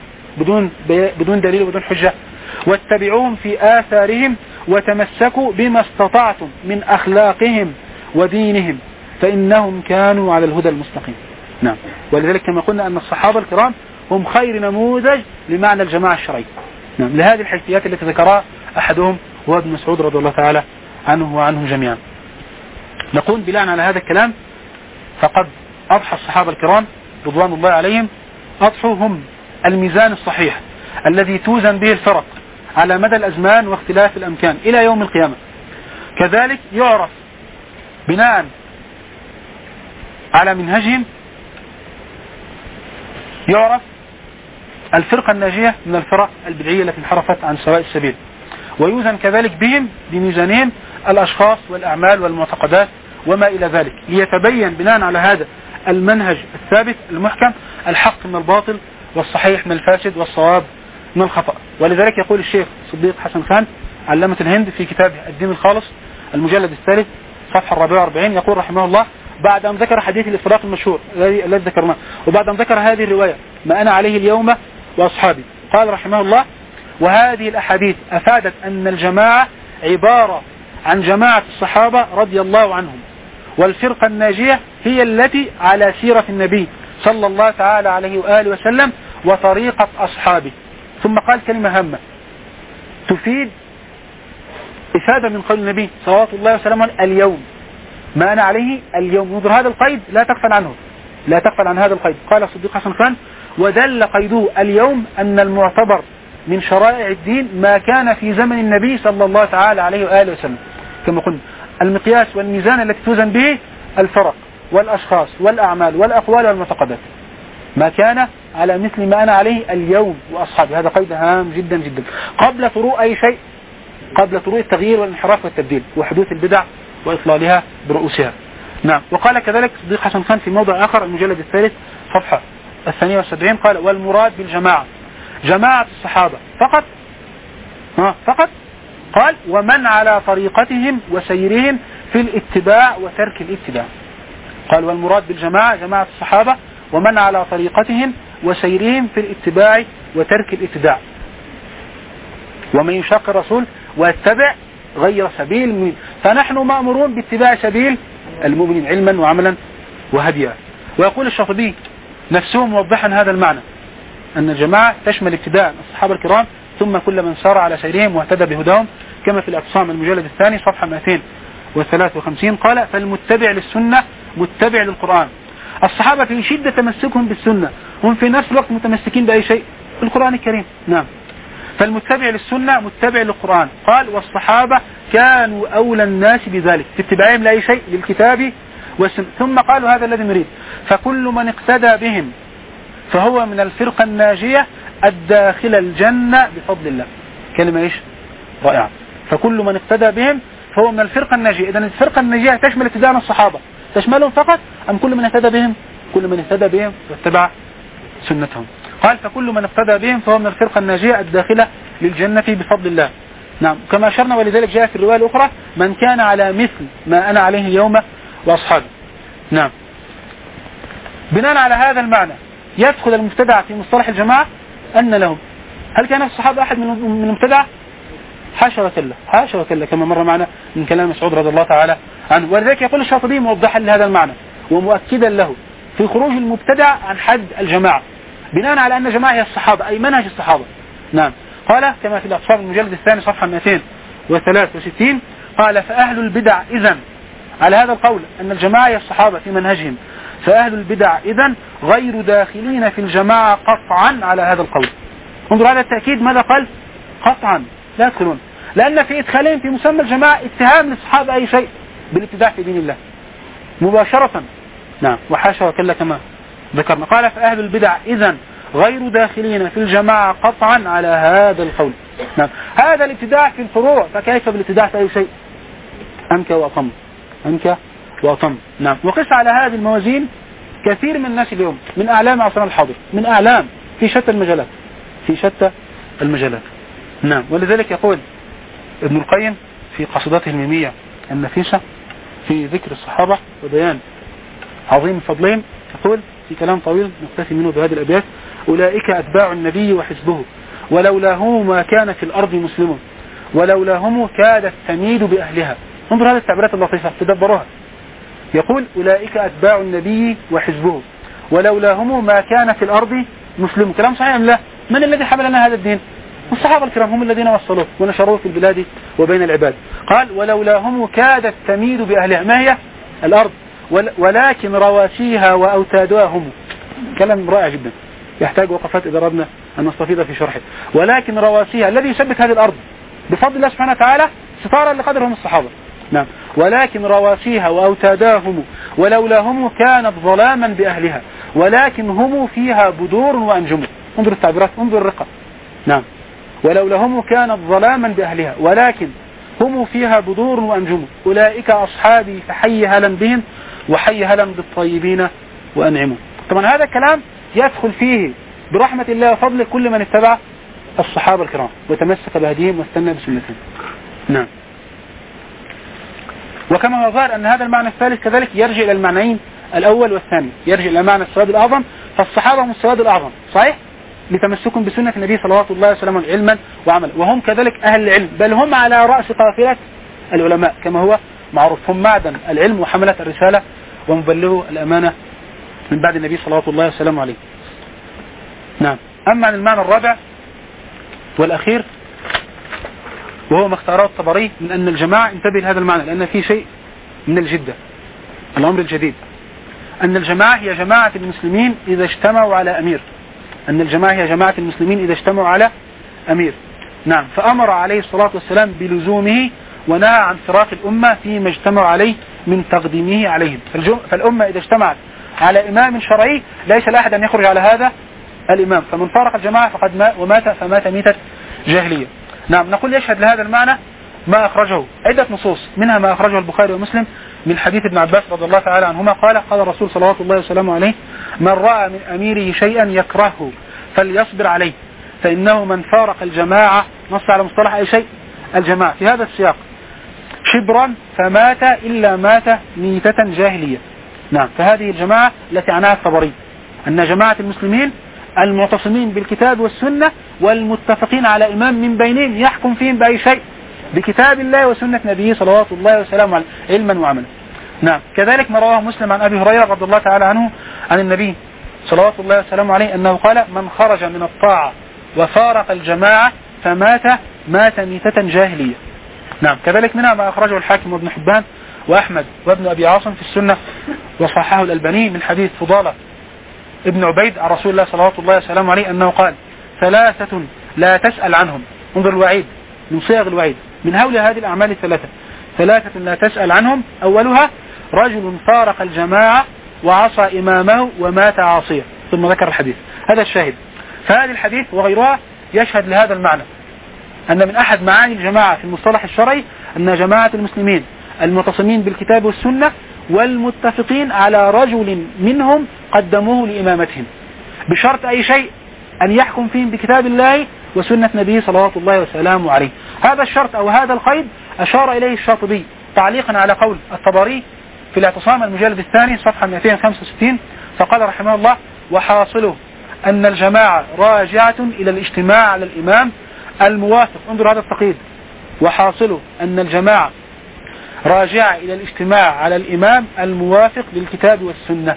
Speaker 1: بدون دليل وبدون حجة، واتبعوهم في آثارهم وتمسكوا بما استطعتم من أخلاقهم ودينهم فإنهم كانوا على الهدى المستقيم. نعم، ولذلك كما قلنا أن الصحابة الكرام هم خير نموذج لمعنى الجماعة الشرعي. نعم، لهذه الحيثيات التي ذكرها أحدهم هو ابن مسعود رضي الله تعالى عنه وعنهم جميعا. نقول بناء على هذا الكلام فقد أضحى الصحابة الكرام رضوان الله عليهم، أضحوا هم الميزان الصحيح الذي توزن به الفرق على مدى الأزمان واختلاف الأمكان إلى يوم القيامة. كذلك يعرف بناء على منهجهم يعرف الفرقة الناجية من الفرق البدعية التي انحرفت عن سواء السبيل، ويوزن كذلك بهم بميزانهم الأشخاص والأعمال والمعتقدات وما إلى ذلك، ليتبين بناء على هذا المنهج الثابت المحكم الحق من الباطل والصحيح من الفاسد والصواب من الخطأ. ولذلك يقول الشيخ صديق حسن خان علامة الهند في كتابه الدين الخالص المجلد الثالث صفحة 44 يقول رحمه الله بعد أن ذكر حديث الافتراق المشهور الذي ذكرناه، وبعد أن ذكر هذه الرواية ما أنا عليه اليوم وأصحابي، قال رحمه الله: وهذه الأحاديث أفادت أن الجماعة عبارة عن جماعة الصحابة رضي الله عنهم، والفرقة الناجية هي التي على سيرة النبي صلى الله تعالى عليه وآله وسلم وطريقة أصحابه. ثم قال كلمة هامة تفيد إفادة من قول النبي صلوات الله وسلامه اليوم، ما أنا عليه اليوم. ينظر هذا القيد لا تغفل عنه، لا تغفل عن هذا القيد. قال الصديق حسن خان: ودل قيده اليوم أن المعتبر من شرائع الدين ما كان في زمن النبي صلى الله تعالى عليه وآله وسلم. كما قلنا المقياس والميزان التي توزن به الفرق والأشخاص والأعمال والأقوال والمعتقدات، ما كان على مثل ما أنا عليه اليوم وأصحابي. هذا قيد هام جدا جدا قبل طروء أي شيء، قبل طروء التغيير والانحراف والتبديل وحدوث البدع وإطلالها برؤوسها. نعم. وقال كذلك صديق حسن خان في موضع آخر المجلد الثالث صفحة 72 قال: والمراد بالجماعة جماعة الصحابة فقط، فقط. قال: ومن على طريقتهم وسيرهم في الاتباع وترك الابتداع. قال: والمراد بالجماعة جماعة الصحابة ومن على طريقتهم وسيرهم في الاتباع وترك الابتداع، ومن يشاق الرسول ويتبع غير سبيل المؤمنين. فنحن مأمورون باتباع سبيل المؤمنين علما وعملا وهديا. ويقول الشاطبي نفسه موضحا هذا المعنى أن الجماعة تشمل ابتداء الصحابة الكرام ثم كل من سار على سيرهم واهتدى بهداهم، كما في الاعتصام المجلد الثاني صفحة 253 قال: فالمتبع للسنة متبع للقرآن. الصحابة في شدة تمسكهم بالسنة هم في نفس الوقت متمسكين بأي شيء؟ بالقرآن الكريم. نعم. فالمتبع للسنة متبع للقرآن. قال: والصحابة كانوا أولى الناس بذلك في اتباعهم لأي شيء؟ للكتاب والسنة. ثم قالوا هذا الذي نريد: فكل من اقتدى بهم فهو من الفرقة الناجية الداخل الجنة بفضل الله. كلمة ايش رائعة. فكل من اقتدى بهم فهو من الفرقة الناجية. إذن الفرقة الناجية تشمل ابتداء الصحابة، تشملهم فقط أم كل من اهتدى بهم؟ كل من اهتدى بهم واتبع سنتهم. قال: فكل من اقتدى بهم فهو من الفرقة الناجية الداخلة للجنة بفضل الله. نعم. كما أشرنا ولذلك جاء في الرواية الأخرى: من كان على مثل ما أنا عليه اليوم وأصحابي. نعم. بناء على هذا المعنى يدخل المبتدع في مصطلح الجماعة أن لهم. هل كان الصحابة أحد من المبتدع؟ حاشا وكلا، حاشا وكلا، كما مر معنا من كلام مسعود رضي الله تعالى عنه. ولذلك يقول الشاطبي موضحا لهذا المعنى ومؤكدا له في خروج المبتدع عن حد الجماعة بناء على أن الجماعة هي الصحابة أي منهج الصحابة. نعم. قال كما في الأقصاب المجلد الثاني صفحة 263 قال: فأهل البدع إذن على هذا القول أن الجماعة هي الصحابة في منهجهم، فأهل البدع إذن غير داخلين في الجماعة قطعا على هذا القول. انظر هذا التأكيد ماذا قال؟ قطعا لا يدخلون، لأن في إدخالهم في مسمى الجماعة اتهام للصحابة أي شيء بالابتداع في دين الله مباشرة. نعم. وحاشا وكلا كما ذكرنا. قال: فأهل البدع إذن غير داخلين في الجماعة قطعا على هذا القول. نعم. هذا الابتداع في الفروع، فكيف بالابتداع في أي شيء؟ أنك وأطم، أنك وأطم. نعم. وقس على هذه الموازين كثير من الناس اليوم من أعلام عصرنا الحاضر، من أعلام في شتى المجالات، في شتى المجالات. نعم. ولذلك يقول ابن القيم في قصيدته الميمية النفيسة في ذكر الصحابة وبيان عظيم فضلهم، يقول في كلام طويل نكتفي منه بهذه الأبيات: أولئك أتباع النبي وحزبه، ولولاهم ما كان في الأرض مسلم، ولولاهم كادت تميد بأهلها. انظر هذه التعبيرات اللطيفة تدبروها. يقول: أولئك أتباع النبي وحزبه، ولولاهم ما كان في الأرض مسلم. كلام صحيح أم لا؟ من الذي حمل لنا هذا الدين؟ الصحابة الكرام هم الذين وصلوه ونشروه في البلاد وبين العباد. قال: ولولاهم كادت تميد بأهلها. ما هي الأرض؟ ولكن رواسيها وأوتادها هم. كلام رائع جدا يحتاج وقفات إذا أردنا أن نستفيد في شرحه. ولكن رواسيها الذي يثبت هذه الأرض بفضل الله سبحانه وتعالى ستارا لقدرهم الصحابة. نعم. ولكن رواسيها وأوتادها هم، ولولاهم كانت ظلاما بأهلها، ولكن هم فيها بدور وأنجم. انظر التعبيرات، انظر الرقة. نعم. ولولاهم كانت ظلاما بأهلها، ولكن هم فيها بدور وأنجم. أولئك أصحابي فحي هلا بهم، وحي هلا بالطيبين وأنعموا. طبعا هذا الكلام يدخل فيه برحمة الله وفضله كل من اتبع الصحابة الكرام وتمسك بهديهم واستنى بسنتهم. نعم. وكما هو ظاهر أن هذا المعنى الثالث كذلك يرجع إلى المعنيين الأول والثاني، يرجع إلى معنى السواد الأعظم. فالصحابة هم السواد الأعظم صحيح لتمسكهم بسنة النبي صلوات الله وسلامه علما وعملا، وهم كذلك أهل العلم، بل هم على رأس قافلة العلماء كما هو معروف، هم معدن العلم وحملة الرسالة ومبلغوا الأمانة من بعد النبي صلوات الله وسلامه عليه. نعم. أما عن المعنى الرابع والأخير وهو ما اختاره الطبري من أن الجماعة، انتبه لهذا المعنى لأن فيه شيء من الجدة، الأمر الجديد، أن الجماعة هي جماعة المسلمين إذا اجتمعوا على أمير، أن الجماعة هي جماعة المسلمين إذا اجتمعوا على أمير. نعم. فأمر عليه الصلاة والسلام بلزومه ونهى عن فراق الأمة فيما اجتمعوا عليه من تقديمه عليهم. فالأمة إذا اجتمعت على إمام شرعي ليس لأحد أن يخرج على هذا الإمام، فمن فارق الجماعة فقد ومات فمات ميتة جاهلية. نعم. نقول يشهد لهذا المعنى ما أخرجه عدة نصوص، منها ما أخرجه البخاري ومسلم من حديث ابن عباس رضي الله تعالى عنهما قال الرسول صلوات الله وسلامه عليه: من رأى من أميره شيئا يكرهه فليصبر عليه، فإنه من فارق الجماعة، نص على مصطلح أي شيء الجماعة في هذا السياق، شبرا فمات إلا مات ميتة جاهلية. نعم. فهذه الجماعة التي عناها الطبري أن جماعة المسلمين المعتصمين بالكتاب والسنة والمتفقين على إمام من بينهم يحكم فيهم بأي شيء بكتاب الله وسنة نبيه صلوات الله وسلامه عليه علما وعملا. نعم. كذلك ما رواه مسلم عن أبي هريرة رضي الله تعالى عنه عن النبي صلوات الله وسلامه عليه أنه قال: من خرج من الطاعة وفارق الجماعة فمات ميتة جاهلية. نعم. كذلك منها ما أخرجه الحاكم وابن حبان وأحمد وابن أبي عاصم في السنة وصححه الألباني من حديث فضالة ابن عبيد عن رسول الله صلوات الله وسلامه عليه أنه قال: ثلاثة لا تسأل عنهم، انظر الوعيد من صيغ الوعيد، من هول هذه الأعمال الثلاثة، ثلاثة لا تسأل عنهم، أولها رجل فارق الجماعة وعصى إمامه ومات عاصيا، ثم ذكر الحديث. هذا الشاهد. فهذه الحديث وغيرها يشهد لهذا المعنى، أن من أحد معاني الجماعة في المصطلح الشرعي أن جماعة المسلمين المعتصمين بالكتاب والسنة والمتفقين على رجل منهم قدموه لإمامتهم، بشرط أي شيء أن يحكم فيهم بكتاب الله وسنة نبيه صلوات الله وسلامه عليه. هذا الشرط أو هذا القيد أشار إليه الشاطبي تعليقا على قول الطبري في الاعتصام المجلد الثاني صفحة 265، فقال رحمه الله: وحاصله أن الجماعة راجعة إلى الاجتماع على الإمام الموافق، انظر هذا التقييد، وحاصله أن الجماعة راجعة إلى الاجتماع على الإمام الموافق للكتاب والسنة.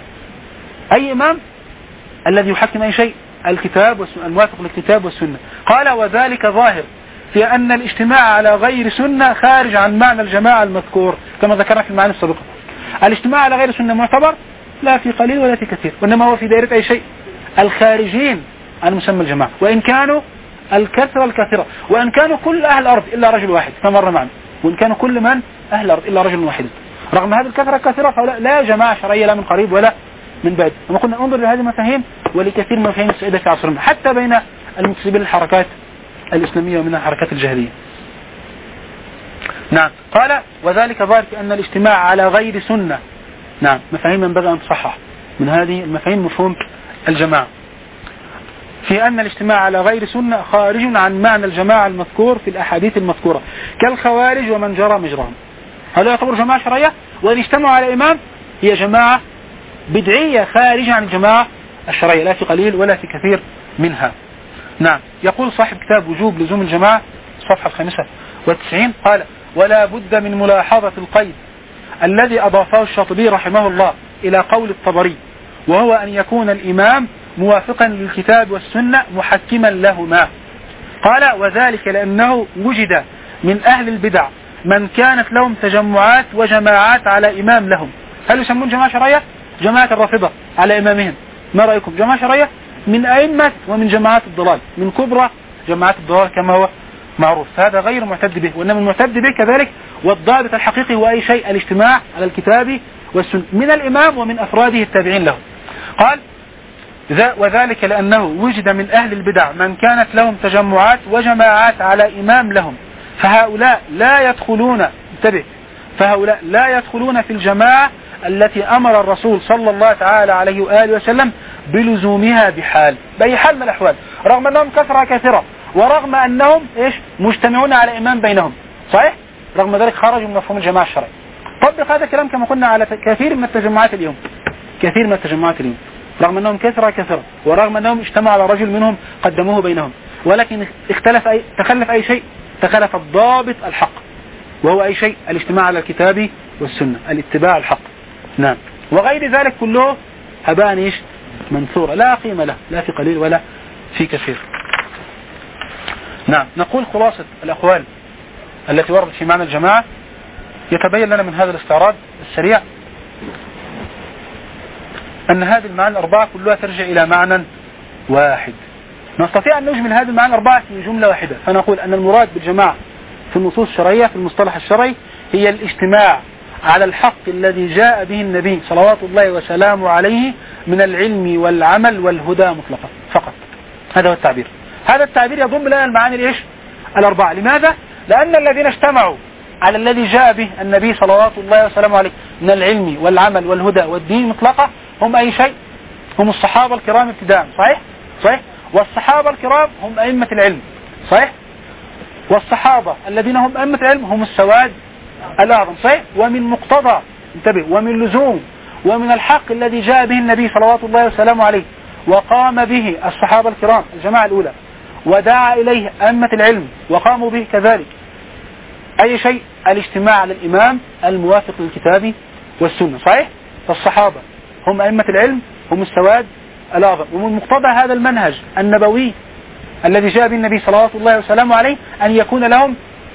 Speaker 1: أي إمام؟ الذي يحكم أي شيء، الكتاب والسنة، الموافق للكتاب والسنة. قال: وذلك ظاهر في أن الاجتماع على غير سنة خارج عن معنى الجماعة المذكور كما ذكرنا في المعنى السابقة. الاجتماع على غير سنة معتبر لا في قليل ولا في كثير، وإنما هو في دائرة أي شيء الخارجين عن مسمى الجماعة، وإن كانوا الكثرة، وإن كانوا كل أهل الأرض إلا رجل واحد كما مر معنا، وإن كانوا كل من أهل الأرض إلا رجل واحد. رغم هذه الكثرة الكثيرة فهؤلاء لا جماعة شرعية لا من قريب ولا من بعد. وما كنا ننظر لهذه المفاهيم ولكثير من المفاهيم السائدة في عصرنا حتى بين المنتسبين للحركات الإسلامية ومن الحركات الجاهلية. نعم. قال: وذلك ظاهر في أن الاجتماع على غير سنة. نعم. مفاهيم ينبغي أن تصحح من هذه المفاهيم مفهوم الجماعة، في أن الاجتماع على غير سنة خارج عن معنى الجماعة المذكور في الأحاديث المذكورة كالخوارج ومن جرى مجراهم. هذا يعتبر جماعة شرعية، وإن اجتمعوا على إمام هي جماعة بدعية خارجة عن الجماعة الشرعية لا في قليل ولا في كثير منها. نعم. يقول صاحب كتاب وجوب لزوم الجماعة صفحة 95 قال: ولا بد من ملاحظة القيد الذي أضافه الشاطبي رحمه الله إلى قول الطبري، وهو أن يكون الإمام موافقا للكتاب والسنة محكما لهما. قال: وذلك لأنه وجد من أهل البدع من كانت لهم تجمعات وجماعات على إمام لهم. هل يسمون جماعة شرعية؟ جماعة الرافضة على إمامهم، ما رأيكم؟ جماعة شرعية من أئمة ومن جماعات الضلال، من كبرى جماعات الضلال كما هو معروف. هذا غير معتد به، وإنما المعتد به كذلك والضابط الحقيقي هو أي شيء الاجتماع على الكتاب والسنة من الإمام ومن أفراده التابعين له. قال: وذلك لأنه وجد من أهل البدع من كانت لهم تجمعات وجماعات على إمام لهم، فهؤلاء لا يدخلون، انتبه، فهؤلاء لا يدخلون في الجماعة التي أمر الرسول صلى الله تعالى عليه وآله وسلم بلزومها بحال، بأي حال من الأحوال، رغم أنهم كثرة ورغم أنهم مجتمعون على إمام بينهم، صحيح؟ رغم ذلك خرجوا من مفهوم الجماعة الشرعي. طبق هذا الكلام كما قلنا على كثير من التجمعات اليوم، كثير من التجمعات اليوم، رغم أنهم كثرة، ورغم أنهم اجتمع على رجل منهم قدموه بينهم، ولكن تخلف أي شيء، تخلف الضابط الحق، وهو أي شيء الاجتماع على الكتاب والسنة، الاتباع الحق. نعم. وغير ذلك كله هباء منثورة لا قيمة له، لا في قليل ولا في كثير. نعم. نقول خلاصة الأقوال التي وردت في معنى الجماعة، يتبين لنا من هذا الاستعراض السريع أن هذه المعاني الأربعة كلها ترجع إلى معنى واحد. نستطيع أن نجمل هذه المعاني الأربعة في جملة واحدة، فنقول أن المراد بالجماعة في النصوص الشرعية في المصطلح الشرعي هي الاجتماع على الحق الذي جاء به النبي صلوات الله وسلامه عليه من العلم والعمل والهدى مطلقا فقط. هذا هو التعبير. هذا التعبير يضم لنا المعاني الأربعة. لماذا؟ لأن الذين اجتمعوا على الذي جاء به النبي صلوات الله وسلامه عليه من العلم والعمل والهدى والدين مطلقا هم أي شيء؟ هم الصحابة الكرام ابتداء. صحيح؟ والصحابة الكرام هم أئمة العلم. صحيح؟ والصحابة الذين هم أئمة العلم هم السواد الأعظم. صحيح؟ ومن مقتضى، انتبه، ومن لزوم ومن الحق الذي جاء به النبي صلوات الله وسلامه عليه وقام به الصحابة الكرام الجماعة الأولى ودعا إليه أئمة العلم وقاموا به كذلك، أي شيء؟ الاجتماع على الإمام الموافق للكتاب والسنة. صحيح؟ فالصحابة هم أئمة العلم، هم السواد الأعظم، ومن مقتضى هذا المنهج النبوي الذي جاء به النبي صلوات الله وسلامه عليه أن يكون لهم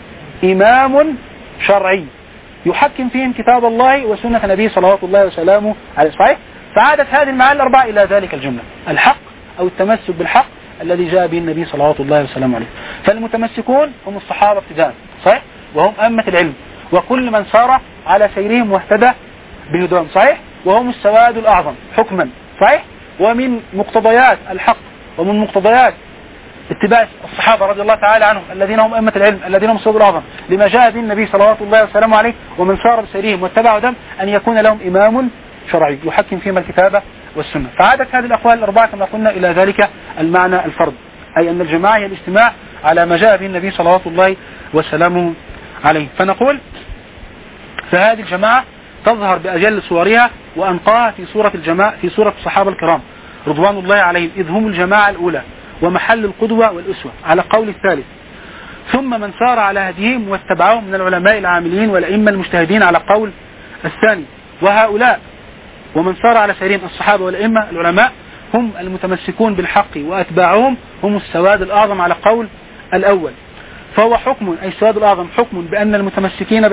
Speaker 1: إمام شرعي يحكم فيهم كتاب الله وسنة النبي صلوات الله وسلامه عليه. صحيح؟ فعادت هذه المعاني الأربعة إلى ذلك الجملة، الحق أو التمسك بالحق الذي جاء به النبي صلوات الله وسلامه عليه. فالمتمسكون هم الصحابة ابتداء. صحيح؟ وهم أئمة العلم وكل من سار على سيرهم واهتدى بهداهم. صحيح؟ وهم السواد الأعظم حكما. صحيح؟ ومن مقتضيات الحق ومن مقتضيات اتباع الصحابة رضي الله تعالى عنهم الذين هم أئمة العلم الذين هم السواد الأعظم لما جاء به النبي صلوات الله وسلامه عليه ومن سار بسيرهم واتبعوا دم أن يكون لهم إمام شرعي يحكم فيهم الكتاب والسنة. فعادت هذه الأقوال الأربعة كما قلنا إلى ذلك المعنى الفرد، أي أن الجماعة هي الاجتماع على ما جاء به النبي صلوات الله وسلامه عليه. فنقول فهذه الجماعة تظهر بأجل صورها وأنقاها في صورة الجماعة في صورة الصحابة الكرام رضوان الله عليهم، إذ هم الجماعة الأولى ومحل القدوة والأسوة على قول الثالث، ثم من سار على هديهم واتبعهم من العلماء العاملين والأئمة المجتهدين على قول الثاني. وهؤلاء ومن سار على سيرهم الصحابة والأئمة العلماء هم المتمسكون بالحق وأتباعهم هم السواد الأعظم على قول الأول. فهو حكم، أي السواد الأعظم حكم بأن المتمسكين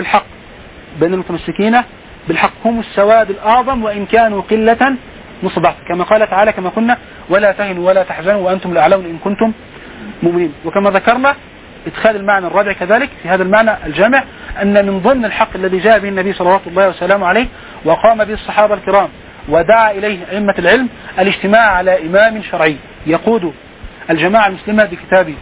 Speaker 1: بالحق هم السواد الأعظم وإن كانوا قلة مصبعة، كما قال تعالى كما قلنا ولا تهنوا ولا تحزنوا وأنتم الأعلون إن كنتم مؤمنين. وكما ذكرنا ادخال المعنى الرابع كذلك في هذا المعنى الجامع أن من ضمن الحق الذي جاء به النبي صلى الله وسلامه عليه وقام به الصحابة الكرام ودعا إليه أئمة العلم الاجتماع على إمام شرعي يقود الجماعة المسلمة بكتاب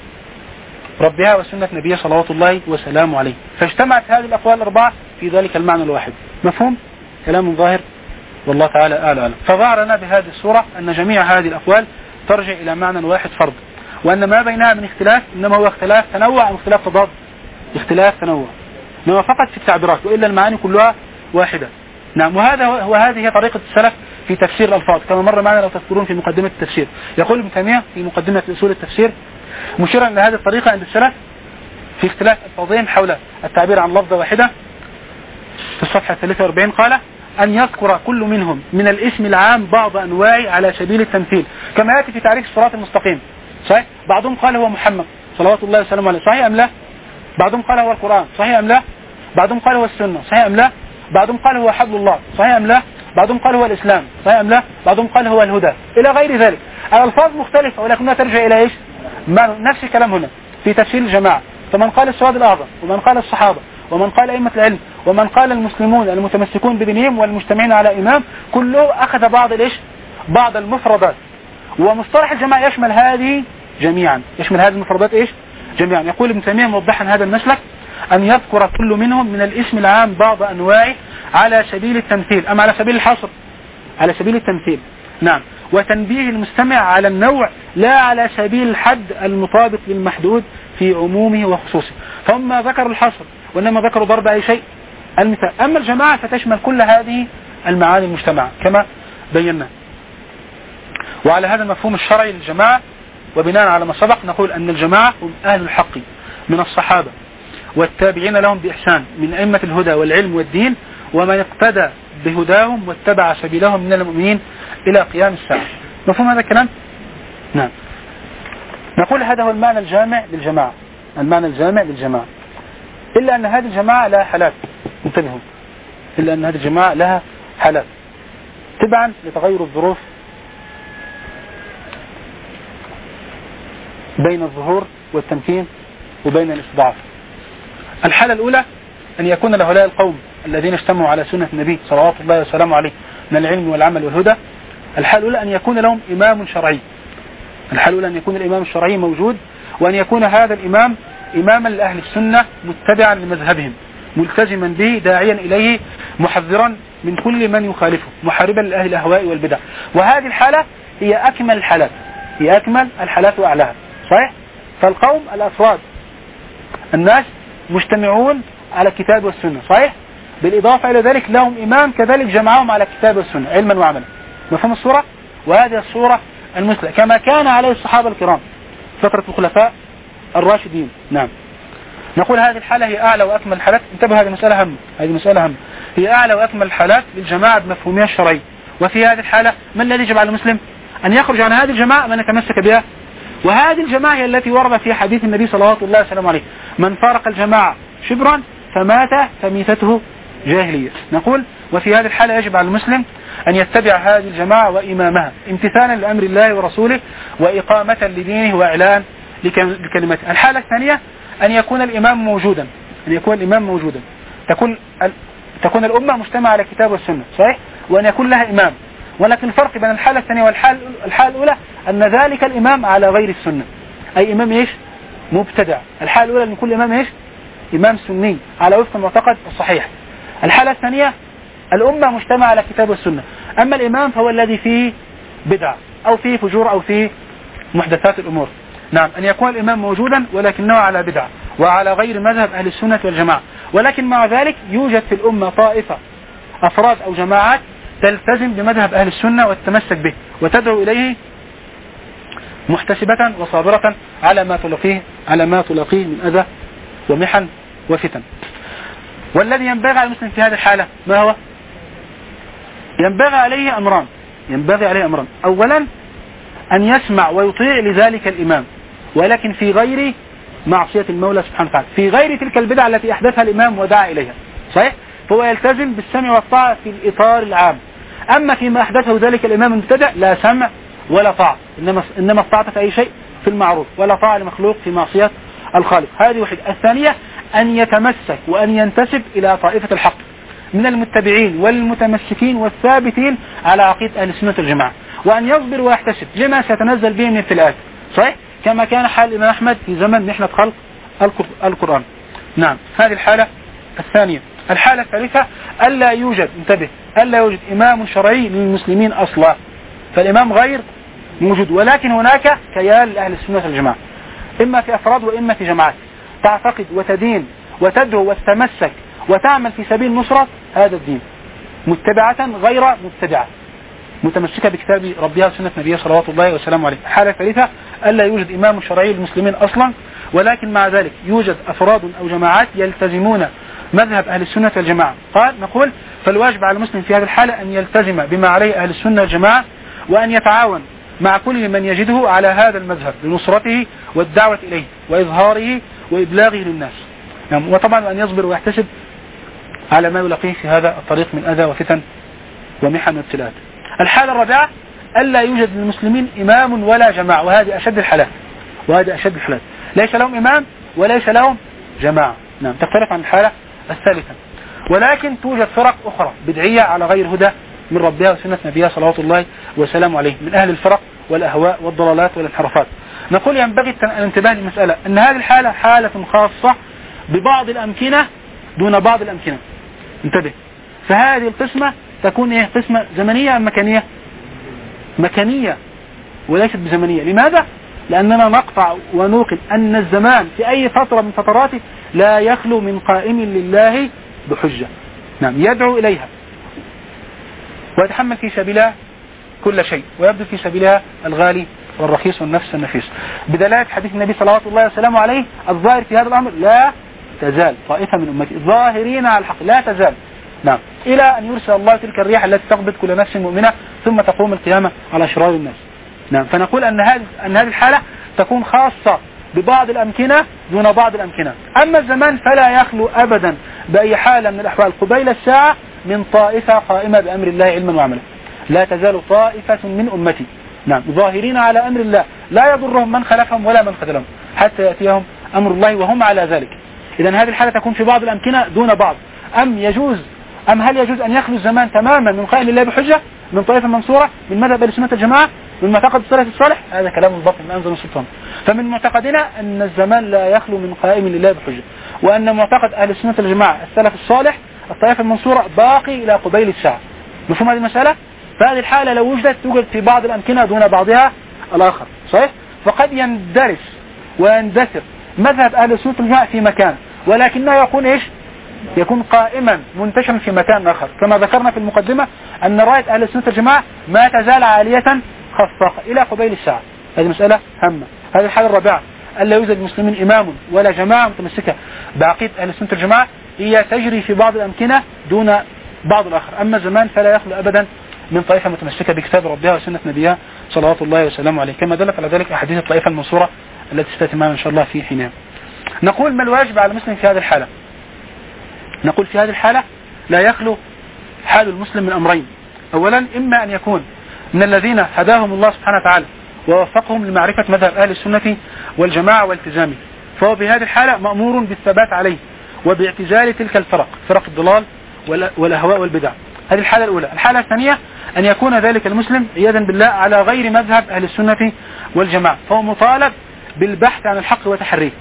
Speaker 1: ربها وسنة نبيه صلوات الله وسلامه عليه. فاجتمعت هذه الأقوال الأربعة في ذلك المعنى الواحد. مفهوم؟ كلام ظاهر والله تعالى أعلم. فظهر لنا بهذه الصورة أن جميع هذه الأقوال ترجع إلى معنى واحد فرد، وأن ما بينها من اختلاف إنما هو اختلاف تنوع أو اختلاف تضاد، اختلاف تنوع إنما فقط في التعبيرات، وإلا المعاني كلها واحدة. نعم. وهذه هي طريقة السلف في تفسير الألفاظ كما مر معنا لو تذكرون في مقدمة التفسير. يقول ابن تيمية في مقدمة أصول التفسير مشيرا إلى هذه الطريقة عند السلف في اختلاف الفاظين حول التعبير عن لفظة واحدة في الصفحة 43 قال أن يذكر كل منهم من الاسم العام بعض أنواع على سبيل التمثيل كما يأتي في تعريف الصراط المستقيم. صحيح؟ بعضهم قال هو محمد صلوات الله وسلامه عليه، صحيح أم لا؟ بعضهم قال هو القرآن، صحيح أم لا؟ بعضهم قال هو السنة، صحيح أم لا؟ بعضهم قال هو حبل الله، صحيح أم لا؟ بعضهم قال هو الإسلام، صحيح أم لا؟ بعضهم قال هو الهدى، إلى غير ذلك. الألفاظ مختلفة ولكنها ترجع إلى إيش؟ نفس الكلام هنا في تفسير الجماعة. فمن قال السواد الأعظم ومن قال الصحابة ومن قال أئمة العلم ومن قال المسلمون المتمسكون بدينهم والمجتمعين على إمام كله أخذ بعض المفردات. ومصطلح الجماعة يشمل هذه جميعا، يشمل هذه المفردات إيش؟ جميعا. يقول ابن تيمية موضحا هذا المسلك أن يذكر كل منهم من الاسم العام بعض أنواع على سبيل التمثيل، أم على سبيل الحصر؟ على سبيل التمثيل. نعم. وتنبيه المستمع على النوع لا على سبيل الحد المطابق للمحدود في عمومه وخصوصه. فهم ما ذكروا الحصر وإنما ذكروا ضرب أي شيء المثال. أما الجماعة فتشمل كل هذه المعاني المجتمعة كما بينا. وعلى هذا المفهوم الشرعي للجماعة وبناء على ما سبق نقول أن الجماعة هم أهل الحق من الصحابة والتابعين لهم بإحسان من أئمة الهدى والعلم والدين ومن اقتدى بهداهم واتبع سبيلهم من المؤمنين إلى قيام الساعة. مفهوم هذا الكلام؟ نعم. نقول هذا هو المعنى الجامع للجماعة، المعنى الجامع للجماعة، إلا أن هذه الجماعة لها حالات. انتبهوا، إلا أن هذه الجماعة لها حالات تبعا لتغير الظروف بين الظهور والتمكين وبين الاستضعاف. الحالة الأولى أن يكون لهؤلاء القوم الذين اجتمعوا على سنة النبي صلوات الله وسلامه عليه من العلم والعمل والهدى، الحالة الأولى أن يكون لهم إمام شرعي. الحالة الأولى أن يكون الإمام الشرعي موجود، وأن يكون هذا الإمام إماما لأهل السنة متبعا لمذهبهم ملتزما به داعيا إليه محذرا من كل من يخالفه محاربا لأهل الأهواء والبدع. وهذه الحالة هي أكمل الحالات، هي أكمل الحالات وأعلاها. صحيح؟ فالقوم الأفراد الناس مجتمعون على الكتاب والسنة، صحيح؟ بالإضافة إلى ذلك لهم إمام كذلك جمعهم على الكتاب والسنة علما وعملا. مفهوم الصورة؟ وهذه الصورة المثلى كما كان عليه الصحابة الكرام فترة الخلفاء الراشدين. نعم. نقول هذه الحالة هي أعلى وأكمل الحالات. انتبه، هذه مسألة هم، هذه مسألة هم، هي أعلى وأكمل الحالات للجماعة بمفهومها الشرعي. وفي هذه الحالة من الذي يجب على المسلم أن يخرج عن هذه الجماعة من يتمسك بها؟ وهذه الجماعة هي التي ورد في حديث النبي صلوات الله وسلامه عليه: من فارق الجماعة شبرا فمات فميتته جاهلية. نقول وفي هذه الحالة يجب على المسلم أن يتبع هذه الجماعة وإمامها امتثالا لأمر الله ورسوله وإقامة لدينه وإعلان لكلمته. الحالة الثانية أن يكون الإمام موجودا، أن يكون الإمام موجودا، تكون الأمة مجتمعة على الكتاب والسنة، صحيح؟ وأن يكون لها إمام. ولكن الفرق بين الحالة الثانية والحالة الأولى أن ذلك الإمام على غير السنة، أي إمام إيش؟ مبتدع. الحالة الأولى أن يكون إمام إيش؟ إمام سني على وفق المعتقد الصحيح. الحالة الثانية الأمة مجتمعة على الكتاب والسنة، أما الإمام فهو الذي فيه بدعة أو فيه فجور أو فيه محدثات الأمور. نعم، أن يكون الإمام موجودا ولكنه على بدعة وعلى غير مذهب أهل السنة والجماعة. ولكن مع ذلك يوجد في الأمة طائفة أفراد أو جماعات تلتزم بمذهب أهل السنة وتتمسك به وتدعو إليه محتسبة وصابرة على ما تلاقيه من أذى ومحن وفتن. والذي ينبغي على المسلم في هذه الحالة ما هو؟ ينبغي عليه أمران. أولا أن يسمع ويطيع لذلك الإمام، ولكن في غير معصية المولى سبحانه وتعالى، في غير تلك البدع التي أحدثها الإمام ودعا إليها، صحيح؟ فهو يلتزم بالسمع والطاعة في الإطار العام. أما فيما أحدثه ذلك الإمام المبتدع لا سمع ولا طاعة، إنما الطاعة في أي شيء في المعروف، ولا طاعة لمخلوق في معصية الخالق. هذه واحدة. الثانية أن يتمسك وأن ينتسب إلى طائفة الحق من المتبعين والمتمسكين والثابتين على عقيدة أهل السنة والجماعة، وأن يصبر ويحتسب لما سيتنزل به من ابتلاءات، صحيح؟ كما كان حال الإمام أحمد في زمن محنة خلق القرآن. نعم، هذه الحالة الثانية. الحالة الثالثة ألا يوجد إمام شرعي للمسلمين أصلا، فالإمام غير موجود، ولكن هناك كيان لأهل السنة والجماعة، إما في أفراد وإما في جماعات، تعتقد وتدين وتدعو وتتمسك وتعمل في سبيل نصرة هذا الدين، متبعة غير مبتدعة، متمسكة بكتاب ربها وسنة نبيه صلوات الله وسلامه عليه. الحالة الثالثة ألا يوجد إمام شرعي للمسلمين أصلا، ولكن مع ذلك يوجد أفراد أو جماعات يلتزمون مذهب أهل السنة والجماعة. نقول فالواجب على المسلم في هذه الحالة أن يلتزم بما عليه أهل السنة والجماعة، وأن يتعاون مع كل من يجده على هذا المذهب لنصرته والدعوة إليه وإظهاره وإبلاغه للناس. وطبعا أن يصبر ويحتسب على ما يلاقيه في هذا الطريق من أذى وفتن ومحن وابتلاءات. الحالة الرابعة ألا يوجد للمسلمين إمام ولا جماعة، وهذه أشد الحالات، ليس لهم إمام وليس لهم جماعة. نعم، تختلف عن الحالة الثالثة. ولكن توجد فرق أخرى بدعية على غير هدى من ربها وسنة نبيها صلوات الله وسلامه عليه، من أهل الفرق والأهواء والضلالات والانحرافات. نقول ينبغي الانتباه للمسألة أن هذه الحالة حالة خاصة ببعض الأمكنة دون بعض الأمكنة. انتبه، فهذه القسمة تكون قسمة زمنية أم مكانية؟ مكانية وليست بزمنية. لماذا؟ لأننا نقطع ونوقن أن الزمان في أي فترة من فتراته لا يخلو من قائم لله بحجة، نعم يدعو إليها ويتحمل في سبيلها كل شيء ويبذل في سبيلها الغالي والرخيص والنفس النفيس، بدلالة حديث النبي صلوات الله وسلامه عليه الظاهر في هذا الأمر لا تزال طائفة من أمتي ظاهرين على الحق، لا تزال. نعم إلى أن يرسل الله تلك الرياح التي تقبض كل نفس مؤمنة ثم تقوم القيامة على شرار الناس. نعم فنقول أن هذه الحالة تكون خاصة ببعض الأمكنة دون بعض الأمكنة. أما الزمان فلا يخلو أبدا بأي حالة من الأحوال قبيل الساعة من طائفة قائمة بأمر الله علما وعملا. لا تزال طائفة من أمتي نعم ظاهرين على أمر الله لا يضرهم من خلفهم ولا من خذلهم حتى يأتيهم أمر الله وهم على ذلك. إذن هذه الحالة تكون في بعض الأمكنة دون بعض. أم هل يجوز أن يخلو الزمان تماما من قائم الله بحجة من طائفة منصورة من مذهب أهل السنة الجماعة من معتقد السلف الصالح؟ هذا كلام باطل من أنزل السلطان. فمن معتقدنا أن الزمان لا يخلو من قائم لله بحجة، وأن معتقد أهل السنة الجماعة السلف الصالح الطائفة المنصورة باقي إلى قبيل الساعة. مفهوم هذه المسألة؟ فهذه الحالة لو وجدت توجد في بعض الأمكنة دون بعضها الآخر صحيح؟ فقد يندرس ويندثر مذهب أهل السنة الجماعة في مكان ولكنه يكون إيش؟ يكون قائما منتشرا في مكان آخر، كما ذكرنا في المقدمة أن راية أهل السنة الجماعة ما تزال عالية خفاقة إلى قبيل الساعة. هذه مسألة هامة. هذه الحالة الرابعة ألا يوجد المسلمين إمام ولا جماعة متمسكة بعقيدة أهل السنة الجماعة هي تجري في بعض الأمكنة دون بعض الآخر. أما الزمان فلا يخلو أبدا من طائفة متمسكة بكتاب ربها وسنة نبيها صلوات الله وسلامه عليه، كما دلت على ذلك أحاديث الطائفة المنصورة التي ستأتي معنا إن شاء الله في حينها. نقول ما الواجب على المسلم في هذه الحالة؟ نقول في هذه الحالة لا يخلو حال المسلم من أمرين. أولا إما أن يكون من الذين هداهم الله سبحانه وتعالى ووفقهم لمعرفة مذهب أهل السنة والجماعة والتزامه، فهو بهذه الحالة مأمور بالثبات عليه وباعتزال تلك فرق الضلال والأهواء والبدع. هذه الحالة الأولى. الحالة الثانية أن يكون ذلك المسلم عياذا بالله على غير مذهب أهل السنة والجماعة، فهو مطالب بالبحث عن الحق وتحريه،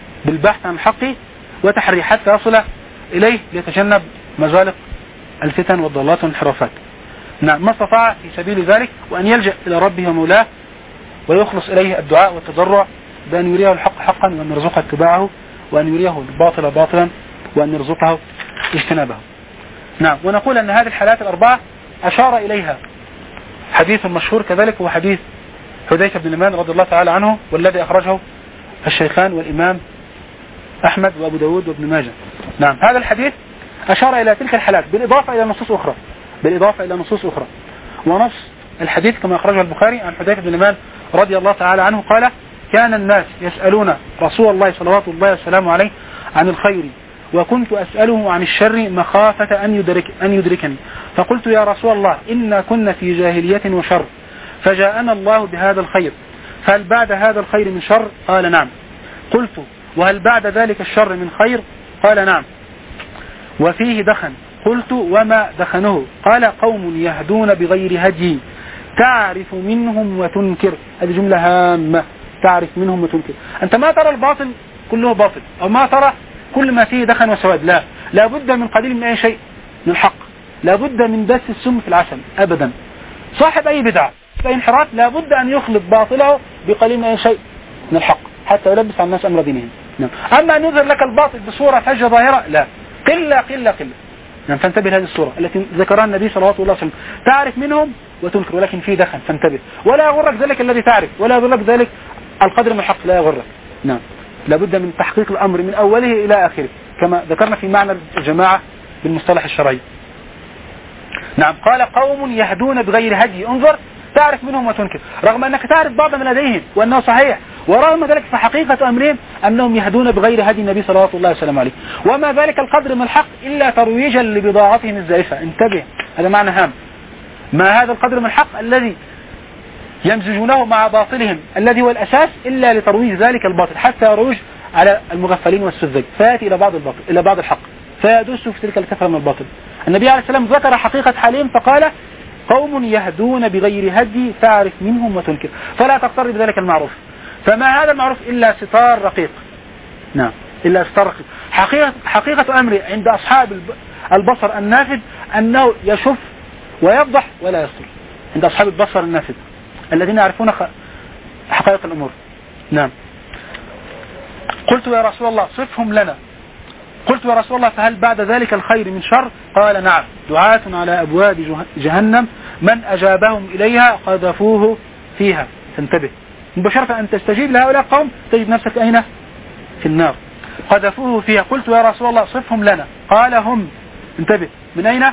Speaker 1: حتى يصل إليه ليتجنب مزالق الفتن والضلالات والانحرافات. نعم ما استطاع في سبيل ذلك وأن يلجأ إلى ربه ومولاه ويخلص إليه الدعاء والتضرع بأن يريه الحق حقا وأن يرزقه اتباعه وأن يريه الباطل باطلا وأن يرزقه اجتنابه. نعم ونقول أن هذه الحالات الأربعة أشار إليها حديث مشهور كذلك هو حديث حذيفة بن اليمان رضي الله تعالى عنه والذي أخرجه الشيخان والإمام أحمد وأبو داود وابن ماجه. نعم هذا الحديث أشار إلى تلك الحالات بالإضافة إلى نصوص أخرى. ونص الحديث كما أخرجه البخاري عن حذيفة بن اليمان رضي الله تعالى عنه قال: كان الناس يسألون رسول الله صلوات الله وسلامه عليه عن الخير وكنت أسأله عن الشر مخافة أن يدركني، فقلت يا رسول الله إنا كنا في جاهلية وشر فجاءنا الله بهذا الخير، فهل بعد هذا الخير من شر؟ قال نعم. قلت وهل بعد ذلك الشر من خير؟ قال نعم. وفيه دخن. قلت وما دخنه؟ قال قوم يهدون بغير هدي تعرف منهم وتنكر. هذه جملة هامة، تعرف منهم وتنكر. أنت ما ترى الباطل كله باطل أو ما ترى كل ما فيه دخن وسواد، لا بد من قليل من أي شيء من الحق، لا بد من دس السم في العسل أبدا. صاحب أي بدعة أي انحراف لا بد أن يخلط باطله بقليل من أي شيء من الحق حتى يلبس على الناس أمر دينهم. أما أن يظهر لك الباطل بصورة فجة ظاهرة لا، قلة. فانتبه لهذه الصورة التي ذكرها النبي صلى الله عليه وسلم، تعرف منهم وتنكر ولكن في دخن، فانتبه ولا يغرك ذلك الذي تعرف ولا يغرك ذلك القدر من الحق، لا يغرك. نعم لابد من تحقيق الأمر من أوله إلى آخره كما ذكرنا في معنى الجماعة بالمصطلح الشرعي. نعم قال قوم يهدون بغير هدي، انظر تعرف منهم وتنكر، رغم أنك تعرف بعض من لديهم وأنه صحيح، ورغم ذلك فحقيقة أمرهم أنهم يهدون بغير هدي النبي صلى الله عليه وسلم عليه، وما ذلك القدر من الحق إلا ترويجا لبضاعتهم الزائفة. انتبه، هذا معنى هام. ما هذا القدر من الحق الذي يمزجونه مع باطلهم الذي هو الأساس إلا لترويج ذلك الباطل حتى يروج على المغفلين والسذج، فيأتي إلى بعض الحق فيدسوا في تلك الكثرة من الباطل. النبي عليه السلام ذكر حقيقة حالهم فقال قوم يهدون بغير هدي تعرف منهم وتنكر، فلا تقتر بذلك المعروف. فما هذا المعروف إلا ستار رقيق. نعم إلا ستار رقيق. حقيقة أمر عند أصحاب البصر النافذ أنه يشف ويفضح ولا يستر، عند أصحاب البصر النافذ الذين يعرفون حقائق الأمور. نعم قلت يا رسول الله صفهم لنا، قلت يا رسول الله فهل بعد ذلك الخير من شر؟ قال نعم، دعاة على أبواب جهنم من أجابهم إليها قذفوه فيها. فانتبه مباشرة أن تستجيب لهؤلاء القوم تجد نفسك أين؟ في النار. قذفوه فيها. قلت يا رسول الله صفهم لنا. قال هم، انتبه، من أين؟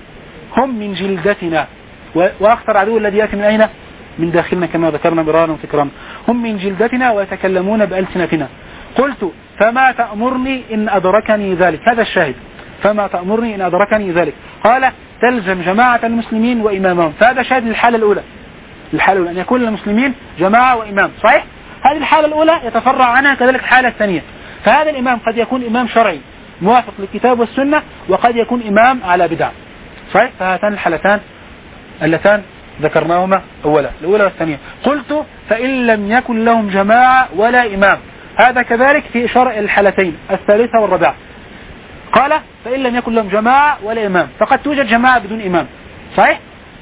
Speaker 1: هم من جلدتنا، وأخطر عدو الذي يأتي من أين؟ من داخلنا كما ذكرنا مرارا وتكرارا. هم من جلدتنا ويتكلمون بألسنتنا. قلت فما تأمرني إن أدركني ذلك؟ هذا الشاهد، فما تأمرني إن أدركني ذلك؟ قال تلزم جماعة المسلمين وإمامهم. فهذا شاهد للحالة الأولى، الحالة الأولى أن يكون المسلمين جماعة وإمام، صحيح؟ هذه الحالة الأولى يتفرع عنها كذلك الحالة الثانية. فهذا الإمام قد يكون إمام شرعي موافق للكتاب والسنة، وقد يكون إمام على بدع، صحيح؟ فهاتان الحالتان اللتان ذكرناهما أولا، الأولى والثانية. قلت فإن لم يكن لهم جماعة ولا إمام، هذا كذلك في إشارة إلى الحالتين الثالثة والرابعة. قال فإن لم يكن لهم جماعة ولا إمام، فقد توجد جماعة بدون إمام، صحيح؟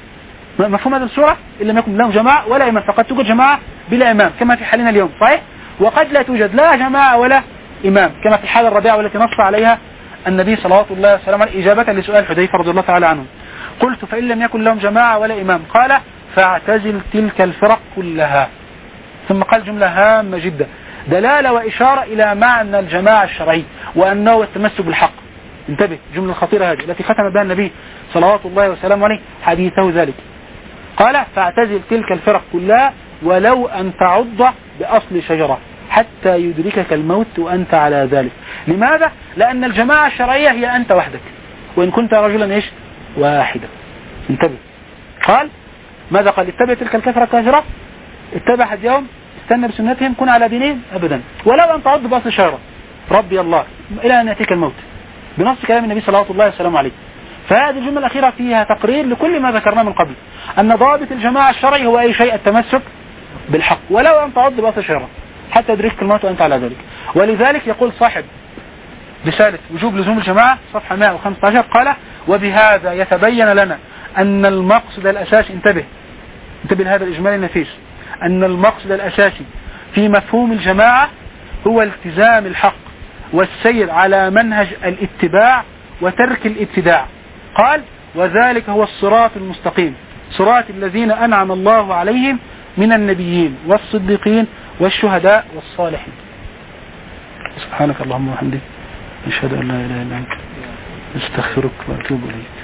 Speaker 1: مفهوم هذه الصورة؟ إن لم يكن لهم جماعة ولا إمام، فقد توجد جماعة بلا إمام كما في حالنا اليوم، صحيح؟ وقد لا توجد لا جماعة ولا إمام كما في الحالة الرابعة والتي نص عليها النبي صلى الله عليه وسلم إجابة لسؤال حذيفة رضي الله تعالى عنه. قلت فإن لم يكن لهم جماعة ولا إمام، قال فاعتزل تلك الفرق كلها. ثم قال جملة هامة جدا، دلالة وإشارة إلى معنى الجماعة الشرعي وأنه التمسك بالحق. انتبه، جملة الخطيرة هذه التي ختم بها النبي صلوات الله وسلامه عليه حديثه ذلك. قال فاعتزل تلك الفرق كلها ولو أن تعض بأصل شجرة حتى يدركك الموت وأنت على ذلك. لماذا؟ لأن الجماعة الشرعية هي أنت وحدك، وإن كنت رجلا إيش؟ واحدا. انتبه، قال ماذا قال؟ اتبع تلك الكثرة الكافرة، اتبع هديهم، استنى بسنتهم، كن على دينهم أبدا، ولو أن تعض بأصل شجرة ربي الله إلى أن يأتيك الموت، بنص كلام النبي صلى الله عليه وسلم عليه. فهذه الجملة الأخيرة فيها تقرير لكل ما ذكرناه من قبل، أن ضابط الجماعة الشرعي هو أي شيء؟ التمسك بالحق، ولو أن تعض بأصل شجرة حتى يدركك الموت وأنت على ذلك. ولذلك يقول صاحب رسالة وجوب لزوم الجماعة صفحة 115 قال وبهذا يتبين لنا أن المقصد الأساسي، انتبه لهذا الإجمال النفيس، أن المقصد الأساسي في مفهوم الجماعة هو التزام الحق والسير على منهج الاتباع وترك الابتداع. قال وذلك هو الصراط المستقيم، صراط الذين أنعم الله عليهم من النبيين والصديقين والشهداء والصالحين. سبحانك اللهم وبحمدك، نشهد أن لا إله إلا أنت، نستغفرك وأتوب إليك.